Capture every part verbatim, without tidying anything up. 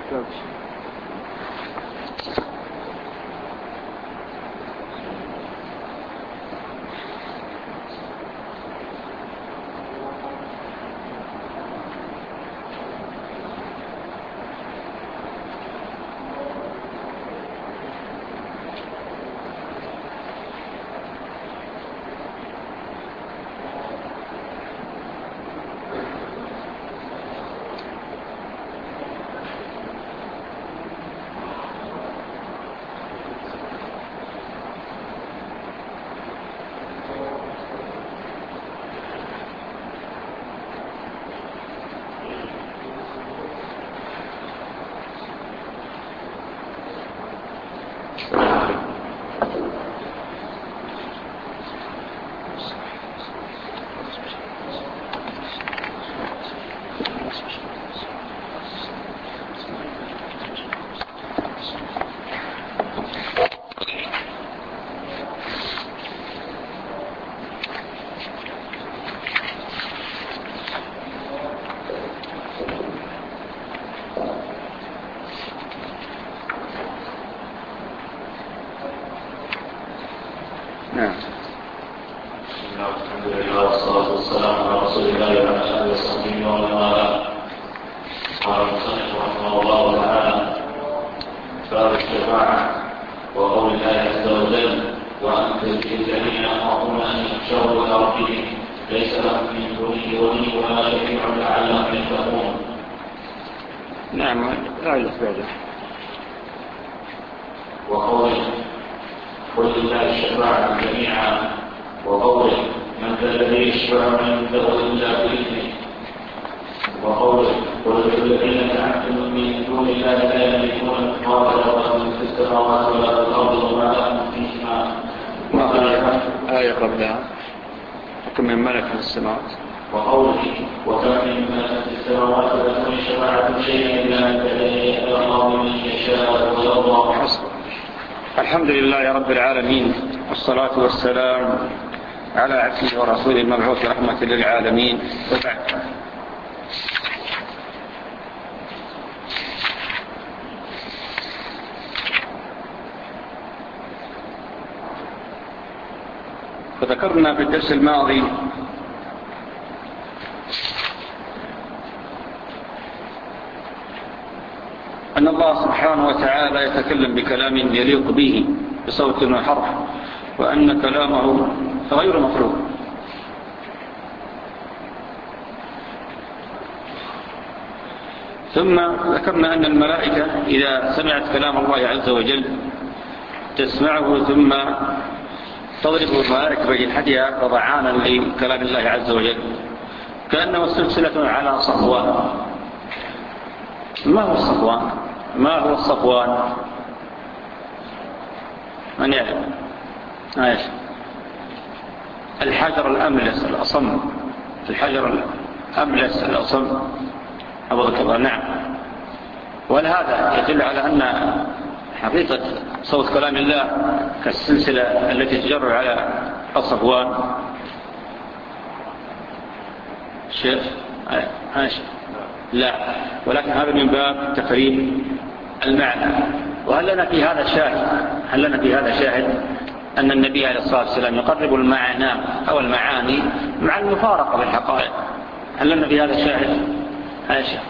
الحمد لله رب العالمين، والصلاة والسلام على عبده ورسوله المبعوث رحمة للعالمين، وبعد. فذكرنا في الدرس الماضي أن الله سبحانه وتعالى يتكلم بكلام يليق به بصوت وحرف، وأن كلامه غير مخلوق. ثم ذكرنا أن الملائكة إذا سمعت كلام الله عز وجل تسمعه ثم تضرب الملائكة بجنحتها رضعانا لكلام الله عز وجل، كأنه سلسلة على صفوان. ما هو الصفوان؟ ما هو الصفوان؟ من يعلم؟ ايش؟ الحجر الأملس الأصم، الحجر الأملس الأصم أبغى الله. نعم. ولهذا يدل على أن حقيقة صوت كلام الله كالسلسلة التي تجر على الصفوان. شيخ ايش؟ لا، ولكن هذا من باب تقريب المعنى. وهل لنا في هذا شاهد؟ هل لنا في هذا شاهد أن النبي عليه الصلاة والسلام يقرب المعنى أو المعاني مع المفارقة بالحقائق؟ هل لنا في هذا شاهد؟ عائشة: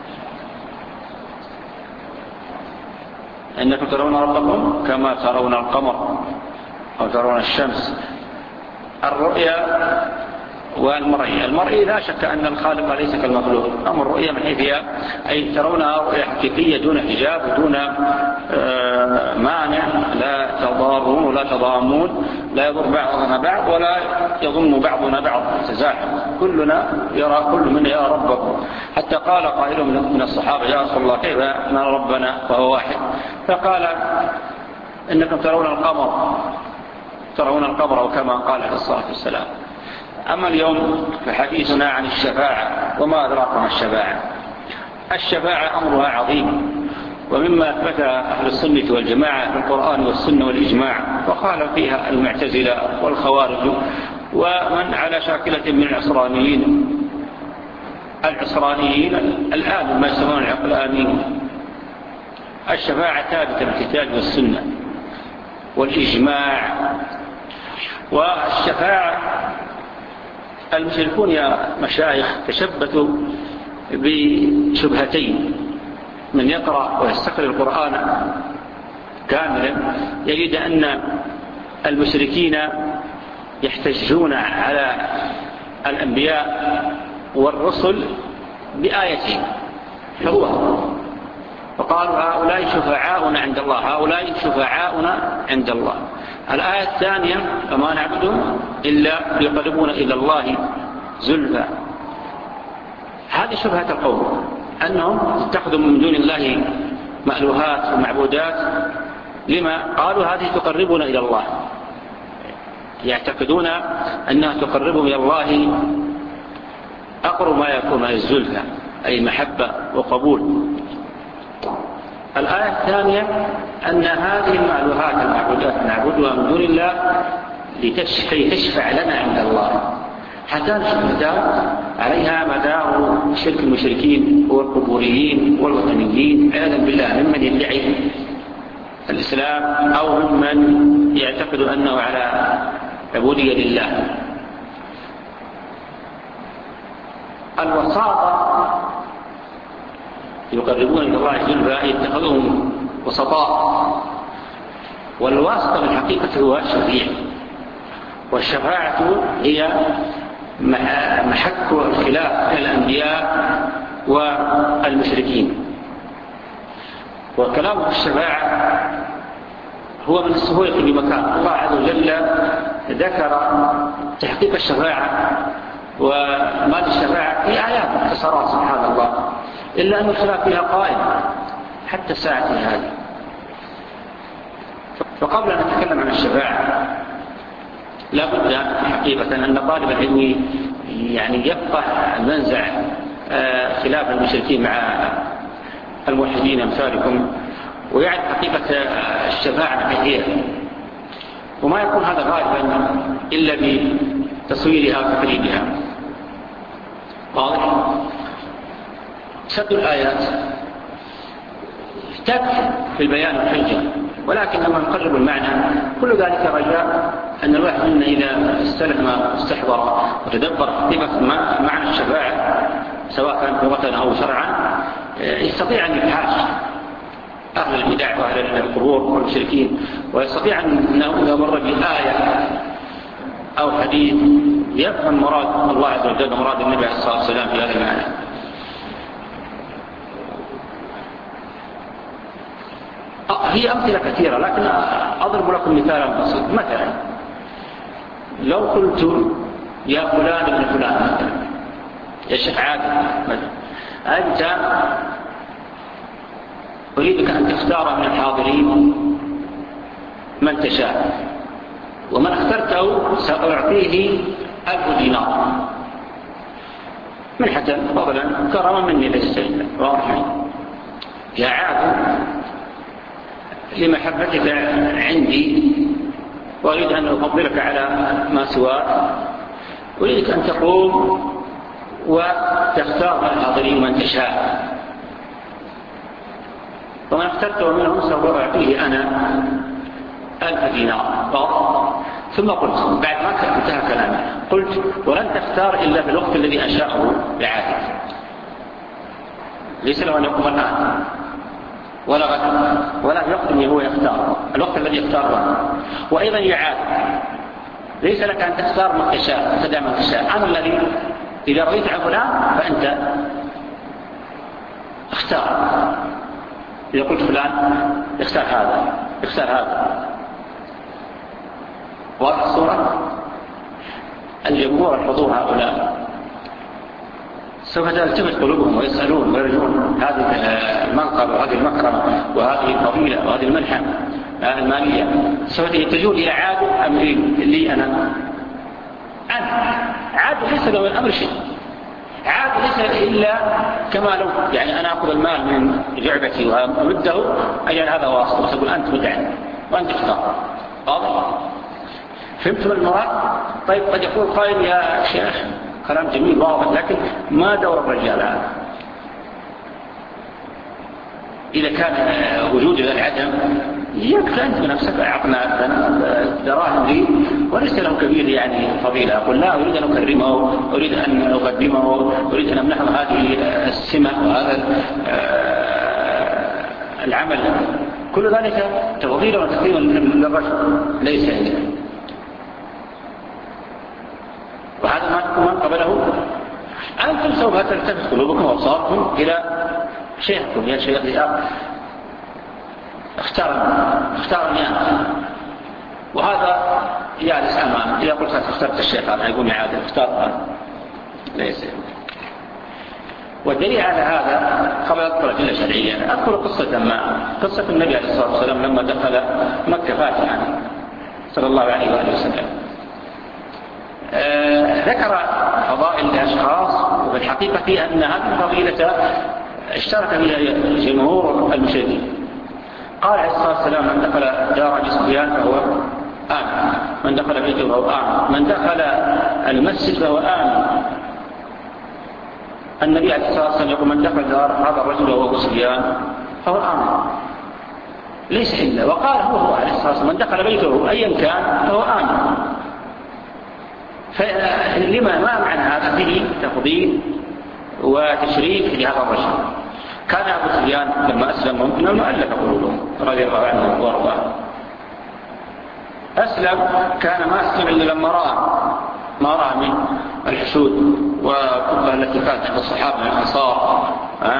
إنكم ترون ربكم كما ترون القمر أو ترون الشمس. الرؤيا والمرئي. المرئي لا شك أن الخالق ليس كالمخلوق. أما الرؤيا من حيث هي أي ترونها رؤيا حقيقية دون حجاب ودون مانع، لا تضارون ولا تضامون، لا يضر بعضنا بعض ولا يضم بعضنا بعض تزاحم، كلنا يرى، كل منا يرى ربه. حتى قال قائل من الصحابة: يا رسول الله كيف نرى ربنا وهو واحد؟ فقال: إنكم ترون القمر ترون القمر، أو كما قال عليه الصلاة والسلام. أما اليوم فحديثنا عن الشفاعة. وما أدراك ما الشفاعة؟ الشفاعة أمرها عظيم، ومما أثبتها أهل السنة والجماعة في القرآن والسنة والإجماع، وقال فيها المعتزلة والخوارج ومن على شاكلة من العصرانيين. العصرانيين الآن ما يسمون العقلانيين، الشفاعة ثابتة بالكتاب والسنة والإجماع. والشفاعة المشركون يا مشايخ تشبثوا بشبهتين. من يقرأ ويستقرأ القرآن كاملا يجد أن المشركين يحتجون على الأنبياء والرسل بآيتين حروها، وقالوا هؤلاء شفعاؤنا عند الله، هؤلاء شفعاؤنا عند الله. الآية الثانية فما نعبدهم إلا ليقربونا إلى الله زلفى. هذه شبهة القوم أنهم اتخذوا من دون الله مألوهات ومعبودات. لما قالوا هذه تقربنا إلى الله، يعتقدون أنها تقربهم إلى الله أقرب ما يكون من الزلفى، أي محبة وقبول. الآية الثانية أن هذه المألوهات المعبودات نعبدها من دون الله لتشفع لنا عند الله. هاتان الشبهتان عليها مدار شرك المشركين والقبوريين والوثنيين عياذا بالله، ممن يدعي الإسلام أو ممن يعتقد أنه على عبودية لله. الوساطة يقربون إلى الله زلفى يتخذهم وسطاء، والواسطة في الحقيقة هو الشفيع، والشفاعة هي محك الخلاف بين الأنبياء والمشركين. وكلام الشفاعة هو من السهولة بمكان. الله عز وجل ذكر تحقيق الشفاعة وما للشفاعة في آيات مختصرات سبحان الله، إلا أن الخلاف فيها قائم حتى الساعة هذه. فقبل أن نتكلم عن الشفاعة لا بد حقيقة أن طالب العلم يعني يفقه المنزع خلاف المشركين مع الموحدين أمثالكم، ويعرف حقيقة الشفاعة الحقيقية، وما يكون هذا غالبا إلا بتصويرها وتقريبها. واضح؟ سد الآيات تكفي في البيان والحجة، ولكن لما نقرب المعنى كل ذلك رجاء أن الواحد منا إذا استلم استحضر وتدبر حقيقة معنى الشفاعة سواء كان لغة أو شرعا يستطيع أن يبحث أهل البدع وأهل القبور والمشركين، ويستطيع أنه إذا مر بآية أو حديث يفهم مراد الله عز وجل ومراد النبي عليه الصلاة والسلام في هذا المعنى. هي أمثلة كثيرة لكن أضرب لكم مثالا بسيط. مثلا لو قلت يا فلان ابن فلان مثلا يا شيخ عادل مثلا، أنت أريدك أن تختار من الحاضرين من تشاء، ومن اخترته سأعطيه ألف دينار منحة فضلا كرما مني ليس واضح. يا عادل لمحبتك عندي وأريد أن أفضلك على ما سواك، أريدك أن تقوم وتختار من الحاضرين من تشاء، ومن اخترته منهم سأعطيه أنا ألف دينار. ثم قلت بعد ما انتهى كلامي قلت ولن تختار إلا في الوقت الذي أنشأه لعادل، ليس له أن يقوم الآن ولا غد ولا في الوقت الذي هو يختار، الوقت الذي يختاره. وأيضا يعاد ليس لك أن تختار ما تشاء تدع ما تشاء، أنا الذي إذا رضيت عن فلان فأنت اختار. إذا قلت فلان اختار هذا اختار هذا. واضح الصورة؟ الجمهور الحضور هؤلاء سوف تلتفت قلوبهم ويسألون ويرجون هذه المنقبة وهذه المكرمة وهذه الفضيلة وهذه المنحة المالية، سوف يتجون إلى عادل أم لي أنا؟ أنا عادل ليس له الأمر شيء، عادل ليس إلا كما لو يعني أنا أخذ المال من جعبتي وأمده أجعل هذا واسطة وتقول أنت مدعي وأنت اختار. واضح؟ فهمتم المراد؟ طيب قد يقول قائل يا شيخ كلام جميل واضح، لكن ما دور الرجال هذا؟ إذا كان وجود ذا العدم يكفي أنت بنفسك أعطنا دراهم لي وليس له كبير يعني فضيلة. أقول لا أريد أن أكرمه، أريد أن أقدمه، أريد أن أمنحه هذه السمة وهذا العمل، كل ذلك تفضيل وتكريم للرجل ليس إليه. وهذا ما قبله. أنتم سوف تلتفت قلوبكم وأبصاركم إلى شيخكم يا شيخ اختارني اختارني أنت، وهذا يجلس أمامه. إذا قلت اخترت الشيخ هذا يقول عادل اختارها ليس. والدليل على هذا قبل أذكر أدلة شرعية أذكر قصة ما قصة النبي عليه الصلاة والسلام لما دخل مكة فاتحا صلى الله عليه وآله وسلم. آه ذكر فضائل الأشخاص، وفي الحقيقة أن هذه الفضيلة اشترك فيها جمهور المشركين. قال عليه الصلاة والسلام من دخل دار أبي سفيان فهو آمن، من دخل بيته فهو آمن، من دخل المسجد فهو آمن. النبي عليه الصلاة والسلام يقول من دخل دار هذا الرجل وهو أبو سفيان فهو آمن ليس إلا. وقال هو هو عليه الصلاة والسلام من دخل بيته أيا كان فهو آمن. فلما ما معنى هذا؟ فيه تفضيل وتشريف لهذا الرجل. كان أبو سفيان لما أسلم ممكن المؤلف قلوبهم رضي الله عنه وارضاه. أسلم كان ما أسلم إلا لما رأى ما رأى من الحشود والقبة التي كانت عند الصحابة من الأنصار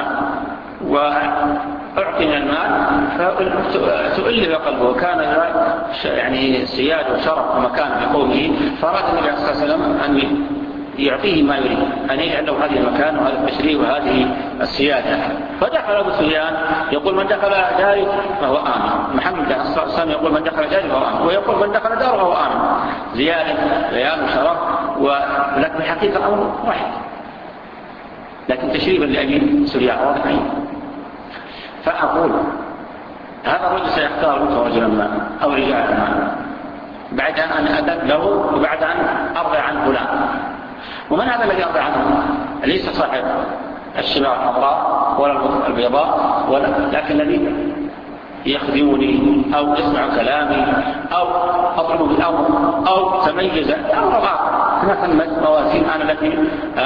وأعطي من المال فتؤلف قلبه. كان يعني سياد وشرف ومكان بقومه، فأراد النبي صلى الله عليه وسلم أن يعطيه ما يريد، أن يجعل له هذه المكان وهذا التشريف وهذه السيادة. فدخل أبو سفيان يقول من دخل داري فهو آمن، محمد صلى الله عليه وسلم يقول من دخل داري فهو آمن، ويقول من دخل داره فهو آمن. زيادة بيان وشرف، ولكن الحقيقة أمر واحد، لكن تشريفا لأبي سفيان واضح. فأقول هذا الرجل سيختار منه رجلا ما أو رجالا ما بعد أن أذن له وبعد أن أرضى عن فلان. ومن هذا الذي أرضى عنه؟ ليس صاحب الشماء الحمراء ولا البيضاء ولا، لكن الذي يخدمني أو يسمع كلامي أو أطلب بالأمر أو تميز أو رغاق. ما ثمت موازين أنا التي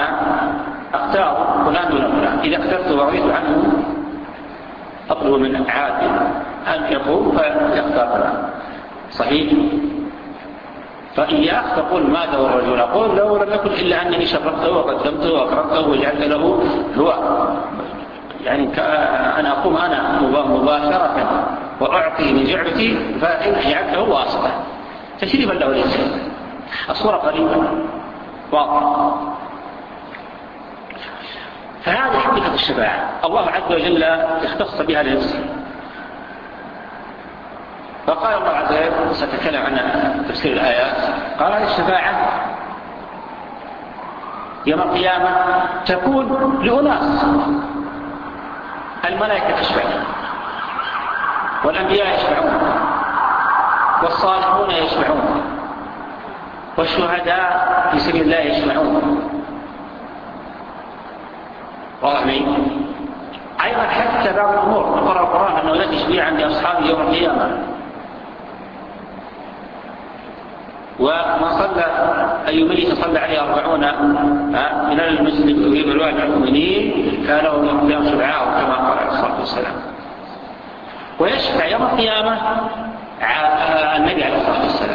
أختار فلان دون فلان. إذا اخترت ورضيت عنه أطلب من عادل أن يقوم فيختار فلان. صحيح؟ فإياك تقول ماذا هو الرجل؟ أقول لو لم يكن إلا أنني شرفته وقدمته وأكرمته وجعلت له هو يعني أنا أقوم أنا مباشرة وأعطي من جعبتي فإن جعلته واسطة تشريفا له ليس. الصورة قريبة واضحة. فهذه حقيقة الشفاعة الله عز وجل اختص بها لنفسه. فقال الله عز وجل سأتكلم عن تفسير الآيات. قال هذه الشفاعة يوم القيامة تكون لأناس، الملائكة تشفع والأنبياء يشفعون والصالحون يشفعون والشهداء في سبيل الله يشفعون. واضح لي؟ أيضا حتى بعض الأمور نقرأ القرآن أنه لا تشفيع عند أصحابه يوم القيامة. وما صلى أي ميت صلى عليه أربعون من المسجد وهي بالوعد المؤمنين كان له يوم القيامة شفعاء كما قال عليه الصلاة والسلام. ويشفع يوم القيامة النبي عليه الصلاة والسلام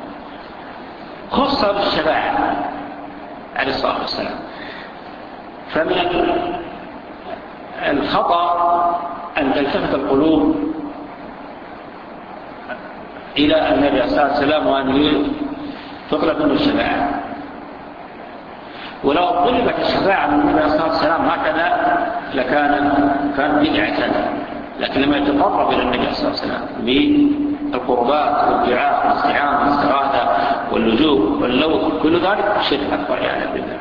خص بالشفاعة عليه الصلاة والسلام. فمن الخطأ أن تلتفت القلوب إلى النبي عليه الصلاة والسلام وأن تطلب منه الشفاعة. ولو طلبت الشفاعة من النبي عليه الصلاة والسلام هكذا لكان كان بدعة، لكن لما يتقرب إلى النبي عليه الصلاة والسلام بالقربات والدعاء والاستعانة والاستغاثة واللجوء واللوث كل ذلك شرك أكبر يعني بالله.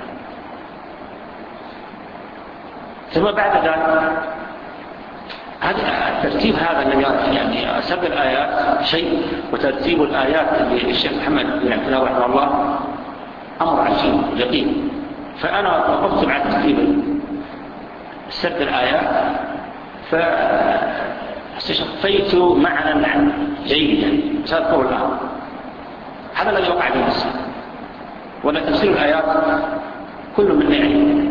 ثم بعد ذلك هذا الترتيب هذا الذي يعني سبب الآيات شيء، وترتيب الآيات للشيخ محمد بن عبد الله رحمه الله أمر عجيب دقيق. فأنا وقفت مع ترتيب سرد الآيات فاستشفيت معنى جيدا سأذكره الآن. هذا الذي وقع في مصر، ولا تفسير الآيات كل من يعلم،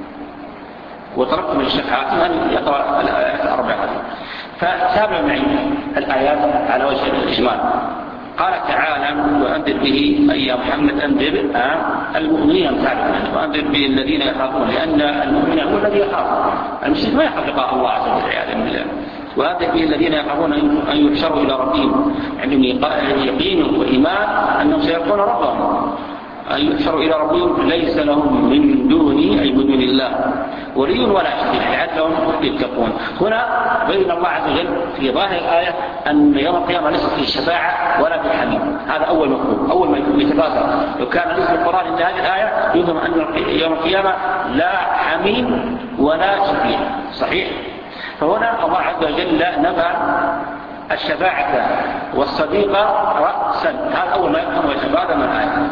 وطلبت من الشيخ حاتم أن يقرأ الآيات الأربعة. فتابع معي الآيات على وجه الإجمال. قال تعالى: وأنذر به أي يا محمد أنذر المؤمنين أمثالهم، وأنذر به الذين يخافون، لأن المؤمن هو الذي يخاف، المشرك ما يخاف لقاء الله عز وجل والعياذ بالله. وأنذر به الذين يخافون أن يحشروا إلى ربهم عندهم يقين وإيمان أنهم سيلقون ربهم، أن يحشروا إلى ربهم ليس لهم من دونه أي من دون الله ولي ولا شفيع لعلهم يتقون. هنا بين الله عز وجل في ظاهر الآية أن يوم القيامة ليس فيه شفاعة ولا فيه حميم. هذا أول مفهوم، أول ما يتفاسر. لو كان اسم القرآن عند هذه الآية يفهم أن يوم القيامة لا حميم ولا شفيع، صحيح؟ فهنا الله عز وجل نفى الشفاعة والصديقة رأسا، هذا أول ما يفهم الشفاعة من الآية.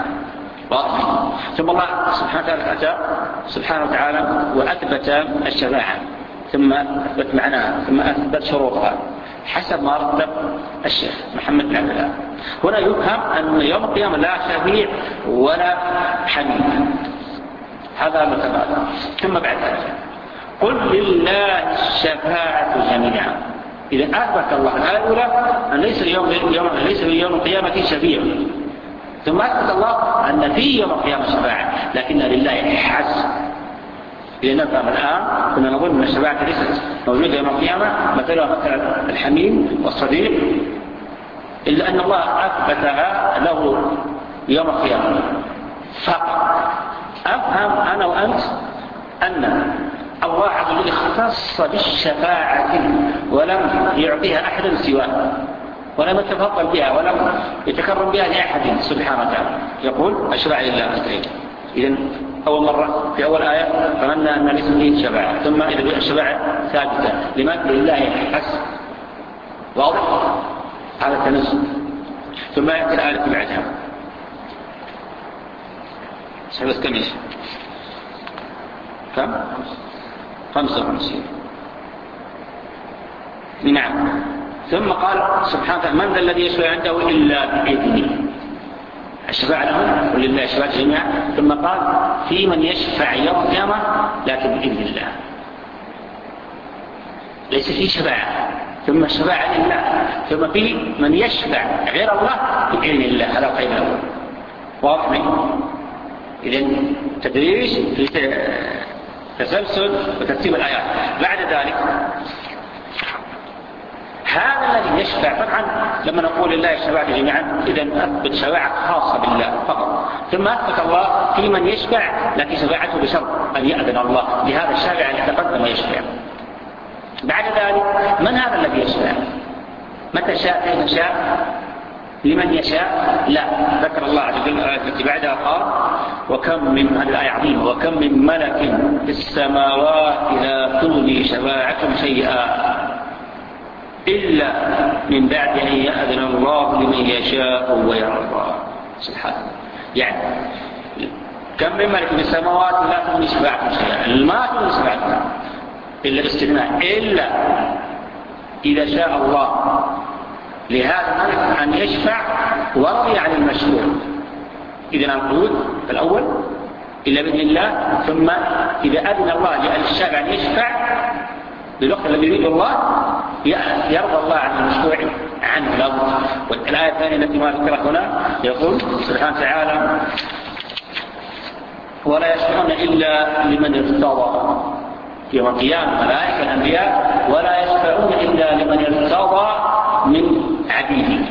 ثم الله سبحانه وتعالى أتى سبحانه وتعالى وأثبت الشفاعة، ثم أثبت معناها، ثم أثبت شروطها حسب ما رتب الشيخ محمد بن عبد الله. هنا يفهم أن يوم القيامة لا شفيع ولا حميم، هذا متبادل. ثم بعد ذلك قل لله الشفاعة جميعا. إذا أثبت الله الآية الأولى أن ليس اليوم ليس يوم القيامة شفيع، ثم أثبت الله أن في يوم القيامة شفاعة لكن لله حسب. إذا نفهم الآن كنا نظن أن الشفاعة ليست موجودة يوم القيامة مثلا مثلا الحميم والصديق، إلا أن الله أثبتها له يوم القيامة فقط. أفهم أنا وأنت أن الله عز وجل اختص بالشفاعة ولم يعطيها أحدا سواه، ولم يتفضل بها ولم يتكرم بها لأحد سبحانه وتعالى. يقول الشفاعة لله أستريد. إذن أول مرة في أول آية فمنا أن ليس فيه شفاعة، ثم إذا الشفاعة ثابتة لمن لله حسب، واضح؟ هذا التنزل. ثم يأتي الآية بعدها سبس كم إيش؟ كم؟ خمسة وخمسين. نعم. ثم قال سبحانه وتعالى: من ذا الذي يشفع عنده إلا بإذنه. الشفاعة لهم ولله الشفاعة جميعا. ثم قال: في من يشفع يوم القيامة لكن بإذن الله. ليس في شفاعة ثم الشفاعة لله، ثم في من يشفع غير الله بإذن الله. هذا القيد الأول، واضح منه. إذن تدريج في تسلسل وترتيب الآيات. بعد ذلك هذا الذي يشفع، طبعا لما نقول لله الشفاعة جميعا إذن أثبت شفاعة خاصة بالله فقط، ثم أثبت الله في من يشفع لكن شفاعته بشرط أن يأذن الله لهذا الشافع أن يتقدم ويشفع. بعد ذلك من هذا الذي يشفع؟ متى شاء كيف شاء لمن يشاء؟ لا، ذكر الله عز وجل الآية التي بعدها قال: وكم من هذه الآية عظيمة وكم من ملك في السماوات لا تغني شفاعتهم شيئا إلا من بعد أن يأذن الله لمن يشاء ويرضى. سبحانه. يعني كم من ملك في السماوات لا تغني شفاعتهم شيئا، ما تغني شفاعتهم إلا باستثناء، إلا إذا شاء الله لهذا الملك أن يشفع ورضي عن المشروع. إذن القيود الأول إلا بإذن الله، ثم إذا أذن الله للشافع أن يشفع بالوقت الذي يريد الله يرضى الله عن المشروع عنه له. والآية الثانية التي ما ذكرها هنا يقول سبحانه وتعالى: ولا يشفعون إلا لمن ارتضى. يوم القيامة ملائكة الأنبياء ولا يشفعون إلا لمن ارتضى من عبيده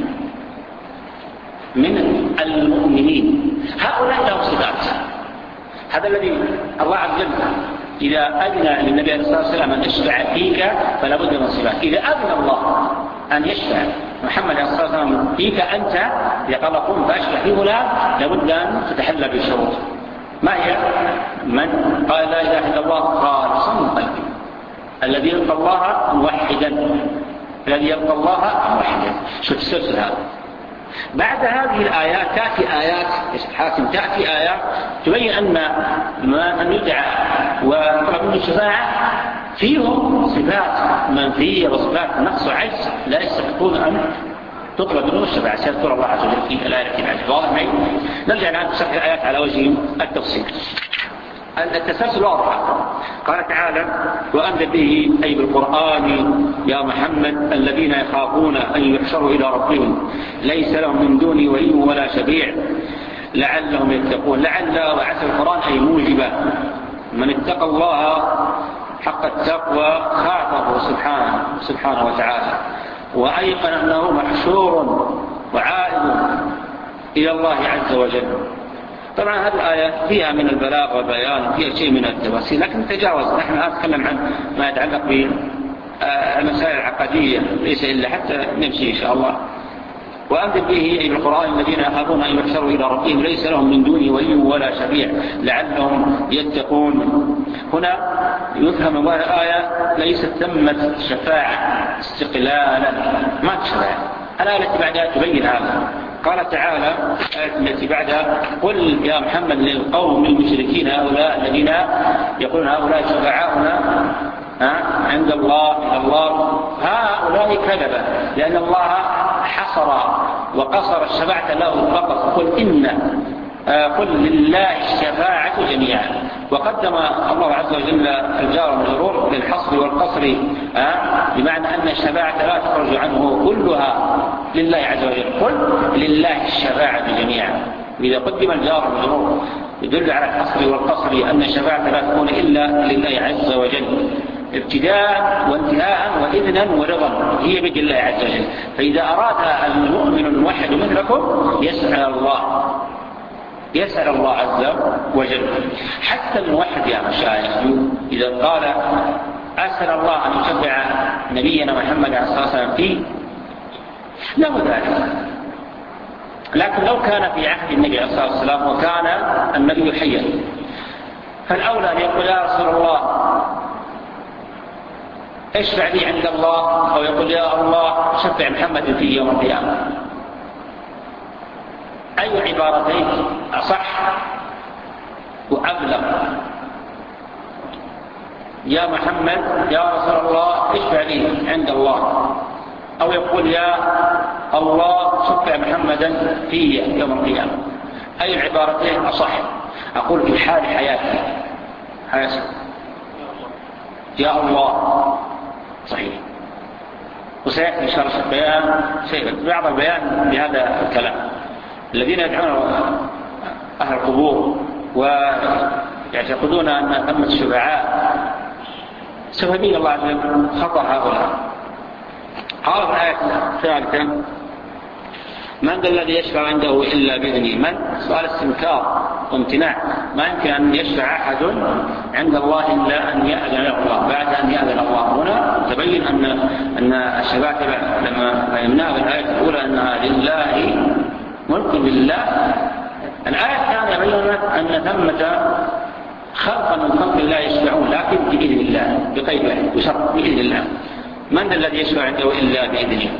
من المؤمنين. هؤلاء لهم صفات. هذا الذي الله عز وجل إذا أذن للنبي عليه الصلاة والسلام أن يشفع فيك فلا بد من صفات. إذا أذن الله أن يشفع محمد عليه الصلاة والسلام فيك أنت يقال قم فأشفع في فلان، لابد أن تتحلى بالشروط. ما هي؟ من قال لا إله إلا الله خالصا من قلبه، الذي يلقى الله موحدا، الذي يلقى الله موحدا. شو تسلسل هذا؟ بعد هذه الآيات تأتي آيات حاكم تأتي آيات تبين أن من يدعى وطلب منه الشفاعة فيهم صفات منفية وصفات نقص وعجز لا يستحقون أن تطلب منه الشفاعة. سيذكر الله عز وجل في الآية التي بعدها. واضح معي؟ نرجع الآن نشرح الآيات على وجه التفصيل. التسلسل واضح. قال تعالى: وأنذر به أي بالقرآن يا محمد الذين يخافون أن يحشروا إلى ربهم ليس لهم من دونه ولي ولا شفيع لعلهم يتقون. لعل وعسى القرآن أي موجبة. من اتقى الله حق التقوى خافه سبحانه سبحانه وتعالى وأيقن أنه محشور وعائد إلى الله عز وجل. طبعا هذه الآية فيها من البلاغ والبيان وفيها شيء من التفاصيل، لكن تجاوز. نحن الآن نتكلم عن ما يتعلق بالمسائل العقدية ليس إلا حتى نمشي إن شاء الله. وأنذر به أي بالقرآن الذين يخافون أن يحشروا إلى ربهم ليس لهم من دونه ولي ولا شفيع لعلهم يتقون. هنا يفهم من الآية ليست ثمة شفاعة استقلالا، ما تشفع. الآية التي بعدها تبين هذا. قال تعالى الآية التي بعدها: قل يا محمد للقوم المشركين هؤلاء الذين يقولون هؤلاء شفعاؤنا عند الله إلى الله هؤلاء كذبة، لأن الله حصر وقصر الشفاعة له فقط. قل إن قل لله الشفاعة جميعا. وقدم الله عز وجل الجار والمجرور للحصر والقصر، بمعنى أن الشفاعة لا تخرج عنه كلها لله عز وجل. قل لله الشفاعة جميعا. إذا قدم الجار والمجرور يدل على الحصر والقصر أن الشفاعة لا تكون إلا لله عز وجل ابتداء وانتهاء وإذنا ورضا، هي بيد الله عز وجل. فإذا أراد المؤمن الموحد مثلكم يسأل الله يسأل الله عز وجل. حتى الموحد يا مشايخ إذا قال أسأل الله أن يشفع نبينا محمد عليه الصلاة والسلام فيه له ذلك، لكن لو كان في عهد النبي عليه الصلاة والسلام وكان النبي حيا فالأولى أن يقول يا رسول الله اشفع لي عند الله، أو يقول يا الله شفع محمد في يوم القيامة. أي عبارتين أصح وأبلغ؟ يا محمد يا رسول الله اشفع لي عند الله، أو يقول يا الله شفع محمدا في يوم القيامة. أي العبارتين أصح؟ أقول في حال حياتي حياتي يا الله صحيح، وسيأتي إن شاء الله البيان سيبت بعض البيان بهذا الكلام. الذين يدعون أهل القبور ويعتقدون أن ثمة الشفعاء سوف يبين الله عز وجل خطأ هؤلاء. قال في الآية الثالثة: من ذا الذي يشفع عنده إلا بإذنه؟ من سؤال استنكار وامتناع، ما يمكن أن يشفع أحد عند الله إلا أن يأذن له الله. بعد أن يأذن الله هنا تبين أن أن الشفاعة لما فهمناها في الآية الأولى أنها لله ملك لله. الآية الثانية بينت أن ثمة خلقا من خلق الله يشفعون لكن بإذن الله بقيد وشرط بإذن الله. من الذي يشفع عنده إلا بإذنه؟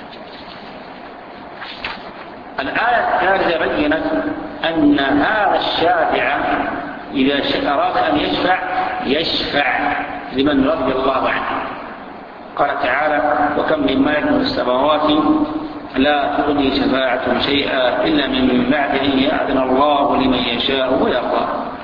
الآية الثالثة بينت أن هذا الشافع إذا أراد أن يشفع يشفع لمن رضي الله عنه. قال تعالى: وكم من ملك في السماوات لا تغني شفاعتهم شيئا إلا من بعد أن يأذن الله لمن يشاء ويرضى.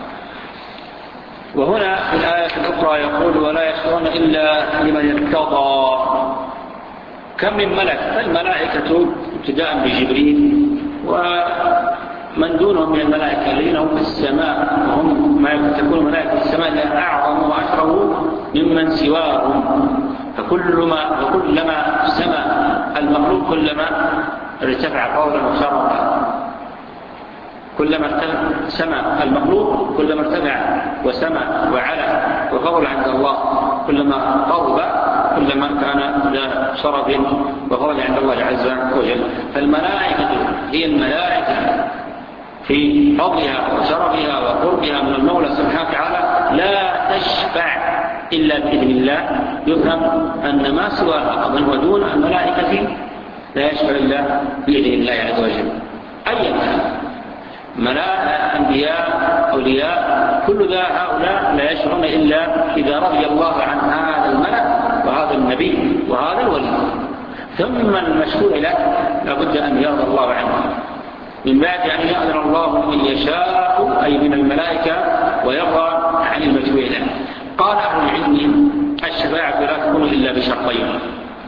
وهنا في الآية الأخرى يقول: ولا يشفعون إلا لمن ارتضى. كم من ملك؟ فالملائكة ابتداء بجبريل ومن دونهم من الملائكة الذين هم في السماء، وهم ما تكون ملائكة السماء لها أعظم وأشرف ممن سواهم. فكلما فكلما سمى المخلوق كلما ارتفع قولا وشرفا، كلما سمى المخلوق كلما ارتفع وسمى وعلى وفضل عند الله، كلما قرب كلما كان ذا شرف وفضل عند الله عز وجل. فالملائكة هي الملائكة في فضلها وشرفها وقربها من المولى سبحانه وتعالى لا تشفع إلا بإذن الله. يفهم أن ما سواها من هو دون الملائكة لا يشفع إلا بإذن الله عز وجل. أيضا ملائكة، أنبياء، أولياء، كل ذا هؤلاء لا يشعرون إلا إذا رضي الله عن هذا الملك وهذا النبي وهذا الولي. ثم المشهور له لابد أن يرضى الله عنه من بعد أن يأذن الله من يشاء أي من الملائكة ويرضى عن المشهور له. قال أهل العلم الشفاعة لا تكون إلا بشرطين.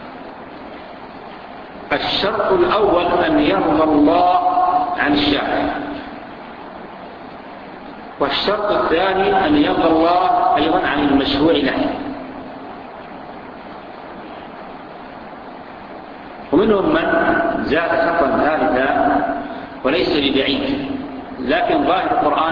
الشرط الأول أن يرضى الله عن الشافع، والشرط الثاني أن يرضى الله أيضا عن المشفوع له. ومنهم من زاد شرطا ثالثا وليس ببعيد، لكن ظاهر القرآن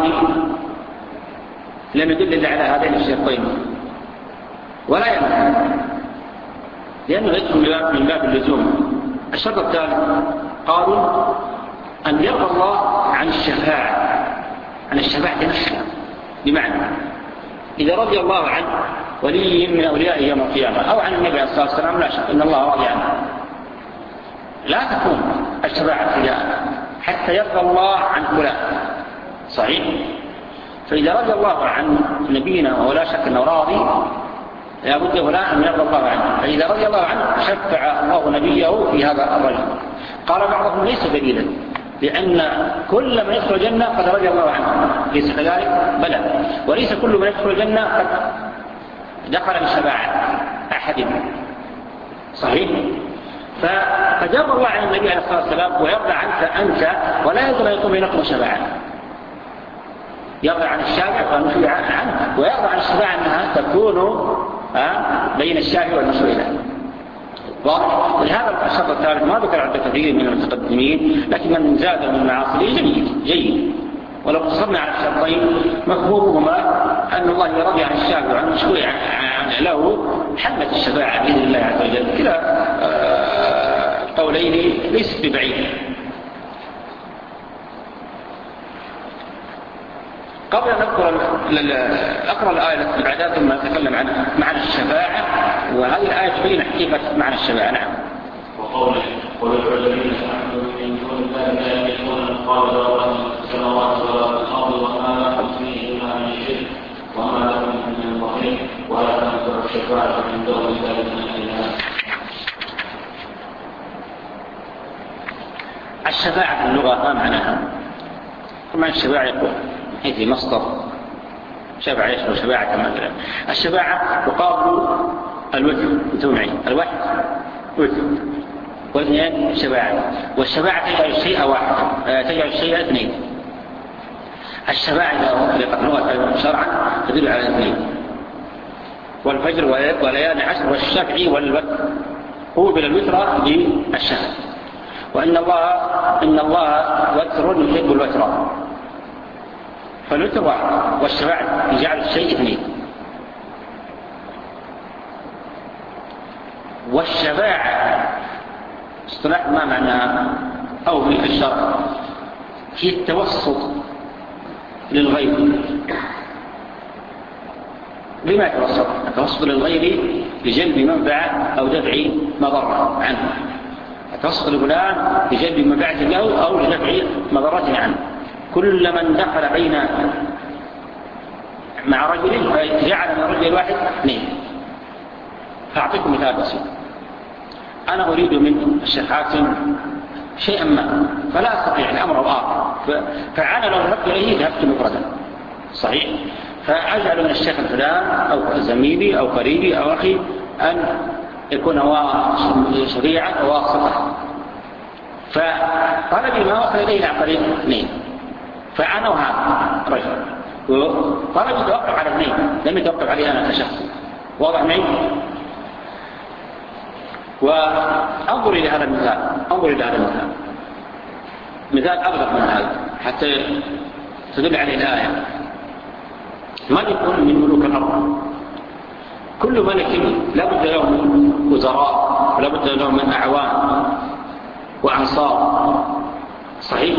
لم يدل إلا على هذين الشرطين ولا يمنع، لأنه يدخل من باب اللزوم. الشرط الثالث قالوا أن يرضى الله عن الشفاعة، عن الشفاعة نفسها، بمعنى إذا رضي الله عن ولي من أوليائه يوم القيامة أو عن النبي عليه الصلاة والسلام لا شك إن الله راضي عنه، لا تكون الشفاعة ابتداء حتى يرضى الله عن فلان. صحيح؟ فإذا رضي الله عن نبينا وهو لا شك أنه راضي لا بد فلان أن يرضى الله عنه، فإذا رضي الله عنه شفع الله نبيه في هذا الرجل. قال بعضهم ليس دليلا، لأن كل من يدخل الجنة قد رضي الله عنه، ليس كذلك؟ بلى، وليس كل من يدخل الجنة قد دخل بشفاعة أحد. صحيح؟ فقد يرضى الله عن النبي عليه الصلاة والسلام ويرضى عنك أنت، ولا يرضى يكون بينكم شفاعة. يرضى عن الشافع والمشفوع عنه، ويرضى عن الشفاعة أنها تكون بين الشافع والمشفوع له. واضح؟ ولهذا الشرط الثالث ما ذكر عند كثير من المتقدمين، لكن من زاد من المعاصي جيد جيد. ولو اقتصرنا على الشرطين مفهومهما أن الله يرضي عن الشافع وعن المشفوع له حملت الشفاعة بإذن الله عز وجل. كلا قولين ليست ببعيد. قبل أن أذكر أقرأ الآية التي بعدها ثم أتكلم عن معنى الشفاعة، وهذه الآية تبين حقيقة معنى الشفاعة. نعم. وقوله قل ادعوا الذين زعمتم من دون الله لا يملكون مثقال ذرة في السماوات ولا في الأرض وما لهم فيه إلا من شرك وما لهم من ظهير ولا تنفع الشفاعة عند الله إلا إله. الشفاعة في اللغة ما معناها؟ طبعا الشفاعة يقول هذه مصدر شفاعة يشمل شفاعة كما قلنا. الشفاعة تقابل الوتر، انتبهوا معي، الواحد وتر واثنين شفاعة، والشفاعة تجعل الشيء واحد، تجعل الشيء اثنين. الشفاعة إذا أطلقت لغة شرعا تدل على اثنين، والفجر وليالي عشر والشفع والوتر قوبل الوتر بالشفع. وإن الله إن الله وتر يحب الوتر، فالوتر واحد، والشفاعة يجعل الشيء اثنين. والشفاعة اصطلاح ما معناها أو في الشرع هي التوسط للغير. لما يتوسط؟ التوسط للغير لجلب منفعة أو دفع مضرة عنه. التوسط لفلان لجلب منفعة له أو لدفع مضرة عنه. كل من دخل بين مع رجل فجعل من الرجل الواحد اثنين. فأعطيكم مثال بسيط. أنا أريد من الشيخ حاتم شيئا ما فلا أستطيع الأمر الآخر، فأنا لو ذهبت إليه ذهبت مفردا. صحيح؟ فأجعل من الشيخ الفلان أو زميلي أو قريبي أو أخي أن يكون شريعة وواسطة، فطلبي ما وصل إليه عن طريق اثنين، فأنا وهذا رجل طلبي يتوقف على اثنين لم يتوقف عليه أنا كشخص. واضح معي؟ وأنظر إلى هذا المثال، أنظر إلى هذا المثال مثال أبسط من هذا حتى تدل عليه الآية. من يكون من ملوك الأرض؟ كل ملك لابد له من وزراء ولابد له من أعوان وأنصار. صحيح؟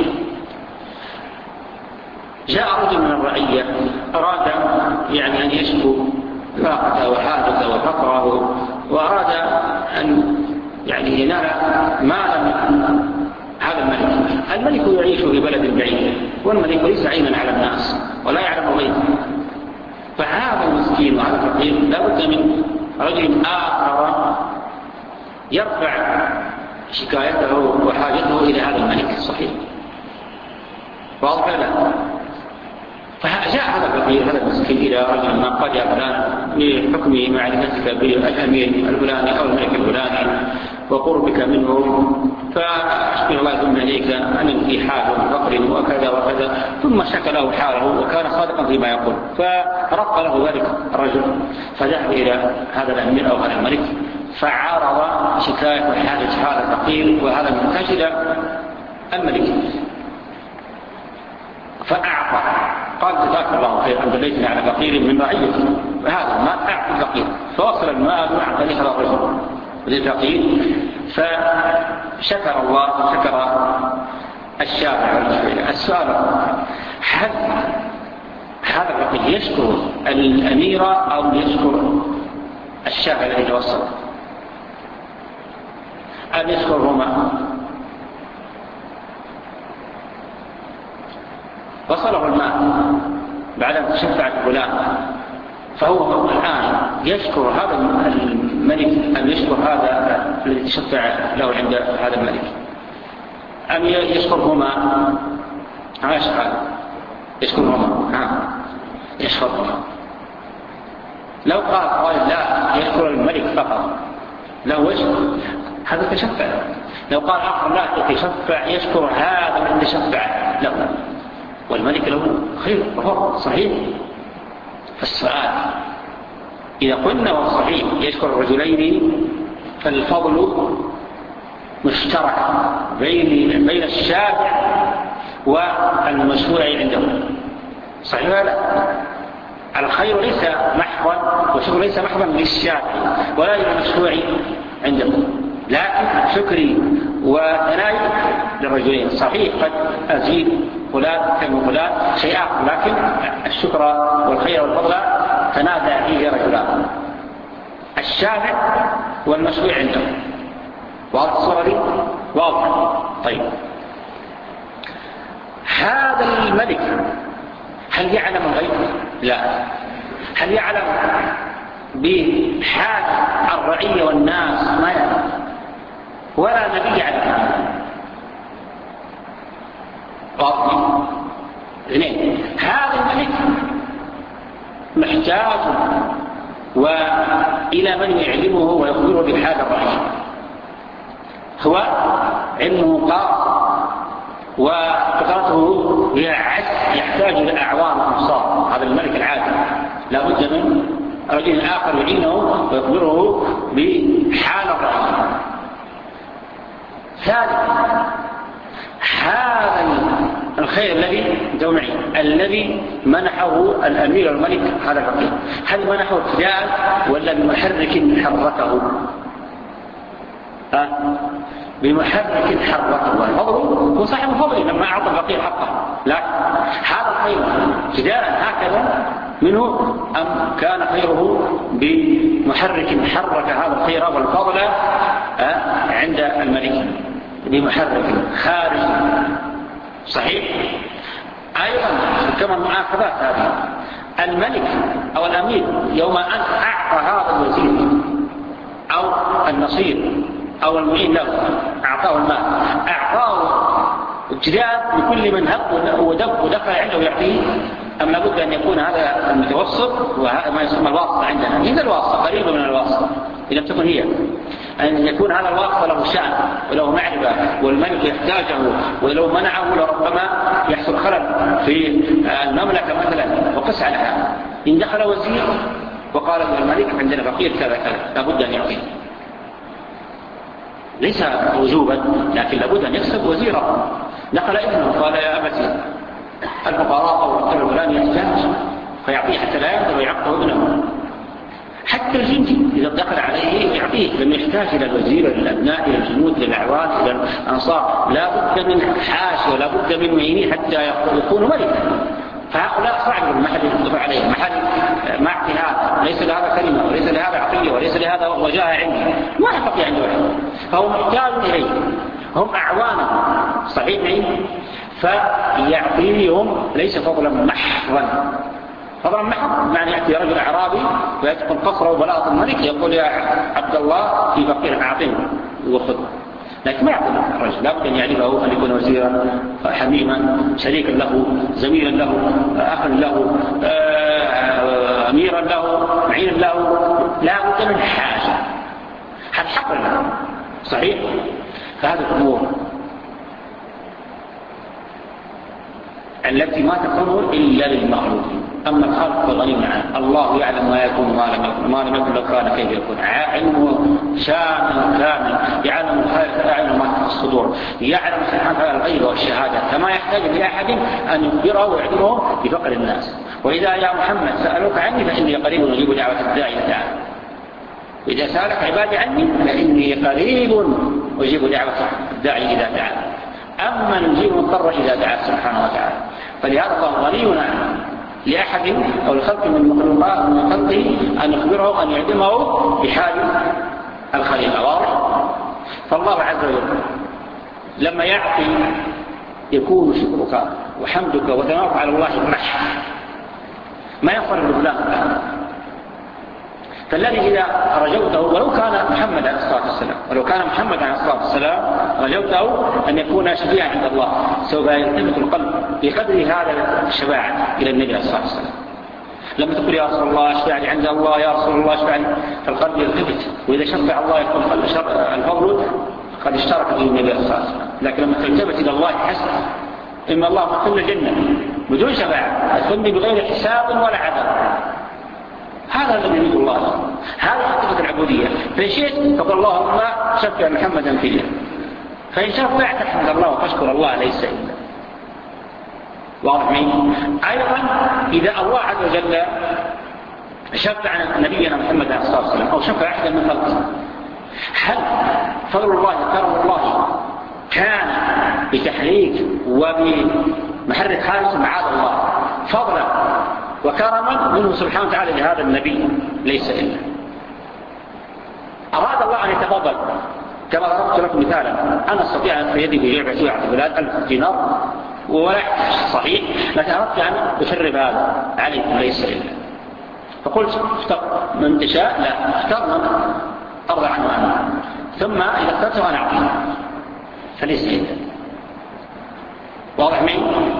جاء رجل من الرعية أراد يعني أن يشكو فاقته وحاجته وفقره، وأراد أن يعني ينال مالا من هذا الملك. الملك يعيش في بلد بعيد، والملك ليس عينا على الناس ولا يعلم غيره. فهذا المسكين وهذا الفقير لا بد من رجل آخر يرفع شكايته وحاجته إلى هذا الملك الصحيح. واضح له؟ فجاء هذا الفقير هذا المسكين إلى رجل ما قال: يا فلان، بحكم معرفتك بالأمير الفلاني أو الملك الفلاني وقربك منه، فأشكر الله ثم إليك أن في حال فقر وكذا وكذا. ثم شكى له حاله وكان صادقا فيما يقول، فرق له ذلك الرجل، فذهب إلى هذا الأمير أو هذا الملك فعارض شكاية وحاجة هذا الفقير وهذا المحتاج إلى الملك، فأعطى. قال: جزاك الله خير، أن دليتني على فقير من رعيتي، وهذا المال أعطي الفقير. فوصل المال وأعطى هذا الرجل للفقير، فشكر الله وشكر الشارع. السؤال: هل هذا الفقير يشكر الأمير أو يشكر الشارع الذي توصل؟ أم يشكرهما؟ وصله المال بعد أن تشفع فلان، فهو الآن يشكر هذا الملك أم يشكر هذا الذي تشفع له عند هذا الملك؟ أم يشكرهما؟ ما يشكر يشكرهما ها يشكرهما. لو قال قائل: لا، يشكر الملك فقط، له يشكر هذا تشفع. لو قال آخر: لا، يتشفع يشكر هذا الذي تشفع له، والملك له خير وفضل. صحيح؟ فالسؤال: إذا قلنا والصحيح يشكر الرجلين، فالفضل مشترك بين بين الشافع والمشروع عنده. صحيح ولا لا؟ الخير ليس محضا والشكر ليس محضا للشافع ولا للمشروع عنده، لكن شكري وثنائي للرجلين. صحيح قد أزيد فلان كلمة فلان شيء آخر، لكن الشكر والخير والفضل تنازع فيه رجلان، الشافع والمشروع عنده. واضح الصورة دي؟ واضح. طيب، هذا الملك هل يعلم الغيب؟ لا. هل يعلم بحال الرعية والناس؟ ما يعلم، ولا نبي يعلم هذا. واضح. اثنين، هذا الملك محتاج وإلى من يعلمه ويخبره بحال الرعية. هو علمه قاصر وقدرته هي عجز، يحتاج إلى أعوان وأنصار. هذا الملك العادل لا بد من رجل آخر يعينه ويخبره بحال الرعية. ثالثا، هذا الخير الذي جمعي الذي منحه الأمير الملك هذا الفقير، هل منحه ابتداء ولا بمحرك حركه؟ أه؟ بمحرك حركه. الفضل هو صاحب الفضل لما أعطى الفقير حقه، لكن هذا الخير ابتداء هكذا منه أم كان خيره بمحرك حرك هذا الخير والفضل أه؟ عند الملك بمحرك خارج؟ صحيح. أيضا كما المؤاخذات هذه، الملك أو الأمير يوم أن أعطى هذا الوزير أو النصير أو المعين له أعطاه المال، أعطاه ابتداء لكل من هب ودب ودخل عنده يعطيه، أم لابد أن يكون هذا المتوسط وهذا ما يسمى الواسطة عندنا؟ هي الواسطة قريبة من الواسطة إذا تكون هي أن يكون هذا الواسطة له شأن وله معرفة والملك يحتاجه، ولو منعه لربما يحصل خلل في المملكة مثلا. وقس على هذا، إن دخل وزير وقال الملك عندنا فقير كذا كذا لابد أن يعطيه، ليس وجوبا لكن لابد أن يكسب وزيره. دخل ابنه قال: يا أبتي الفقراء أو الرجل الفلاني يحتاج، فيعطيه حتى لا يقدر يعطه ابنه. حتى الجندي إذا دخل عليه يعطيه، لما يحتاج إلى الوزير، إلى الأبناء، إلى الجنود، إلى الأعوان، إلى الأنصار، لا بد من حاش ولا بد من معينين حتى يكونوا ملكا. فهؤلاء صعب المحل يطلق عليه محل مع هذا، ليس لهذا كلمة وليس لهذا عطية وليس لهذا وجاء عندي، ما يحقق عنده واحد، فهو محتاج إليه. هم أعوانه صحيح، فيعطيهم ليس فضلا محضا. فضلا محض يعني يأتي رجل أعرابي ويدخل قصره وبلاط الملك يقول يا عبد الله في فقير أعطيه وخذ، لكن ما يعطي الرجل، لابد أن يعرفه أن يكون وزيرا حميما شريكا له زميلا له أخا له أميرا له معينا له، لابد من حاجة هذا حق له صحيح. فهذه الأمور التي ما تكون إلا للمخلوق، أما الخلق فغني عنه. الله يعلم ما يكون وما لم يكن، ما لم يكن لو كان كيف يكون. علمه شامل كامل، يعلم الخير يعلم ما في الصدور، يعلم سبحانه وتعالى الغيب والشهادة، فما يحتاج لأحد أن يخبره ويعلمه بفقر الناس. وإذا يا محمد سألوك عني فإني قريب أجيب دعوة الداعي تعالى، وإذا سألك عبادي عني فإني قريب أجيب دعوة الداعي إذا دعا، أما نجيب مضطر إذا دعا سبحانه وتعالى. فلهذا الله غني عنه لأحد أو الخلق من المخلوقات من خلقه أن يخبره أن يعلمه بحال الخليقة. واضح؟ فالله عز وجل لما يعطي يكون شكرك وحمدك وثناؤك على الله محض، ما ينفر البطلان. فالذي إذا رجوته ولو كان محمد عليه الصلاة والسلام ولو كان محمد عليه الصلاة والسلام رجوته أن يكون شفيعا عند الله، سوف يلتفت القلب بقدر هذا الشفاعة إلى النبي عليه الصلاة والسلام. لما تقول يا رسول الله اشفع لي عند الله، يا رسول الله اشفع لي، فالقلب يلتفت، وإذا شفع الله يكون الفضل قد اشترك به النبي عليه الصلاة والسلام. لكن لما تلتفت إلى الله حسن، إن الله مدخلنا الجنة بدون شفاعة، يدخلني بغير حساب ولا عذاب. هذا الذي يريد الله، هذا حقيقة العبودية. فإن شئت فقل اللهم شفع محمدا فيه، فإن شفع تحمد الله وتشكر الله ليس إلا. واضح منه؟ أيضا إذا الله عز وجل شفع نبينا محمد عليه الصلاة والسلام أو شفع أحدا من خلقه، هل فضل الله وكرم الله كان بتحريك وبمحرك خالص؟ معاذ الله، فضلا وكرما منه سبحانه وتعالى لهذا النبي ليس إلا. أراد الله أن يتفضل كما ضربت لكم مثالا، أنا أستطيع أن يدي بجيع عشوية على البلاد ألف دينار ولا صحيح، لكن أردت أن أشرب هذا عليكم ليس إلا. فقلت اختر من تشاء، لا اختر من أرضى عنه عنه، ثم إذا اخترته أنا أعطيه فليس إلا. واضح معي؟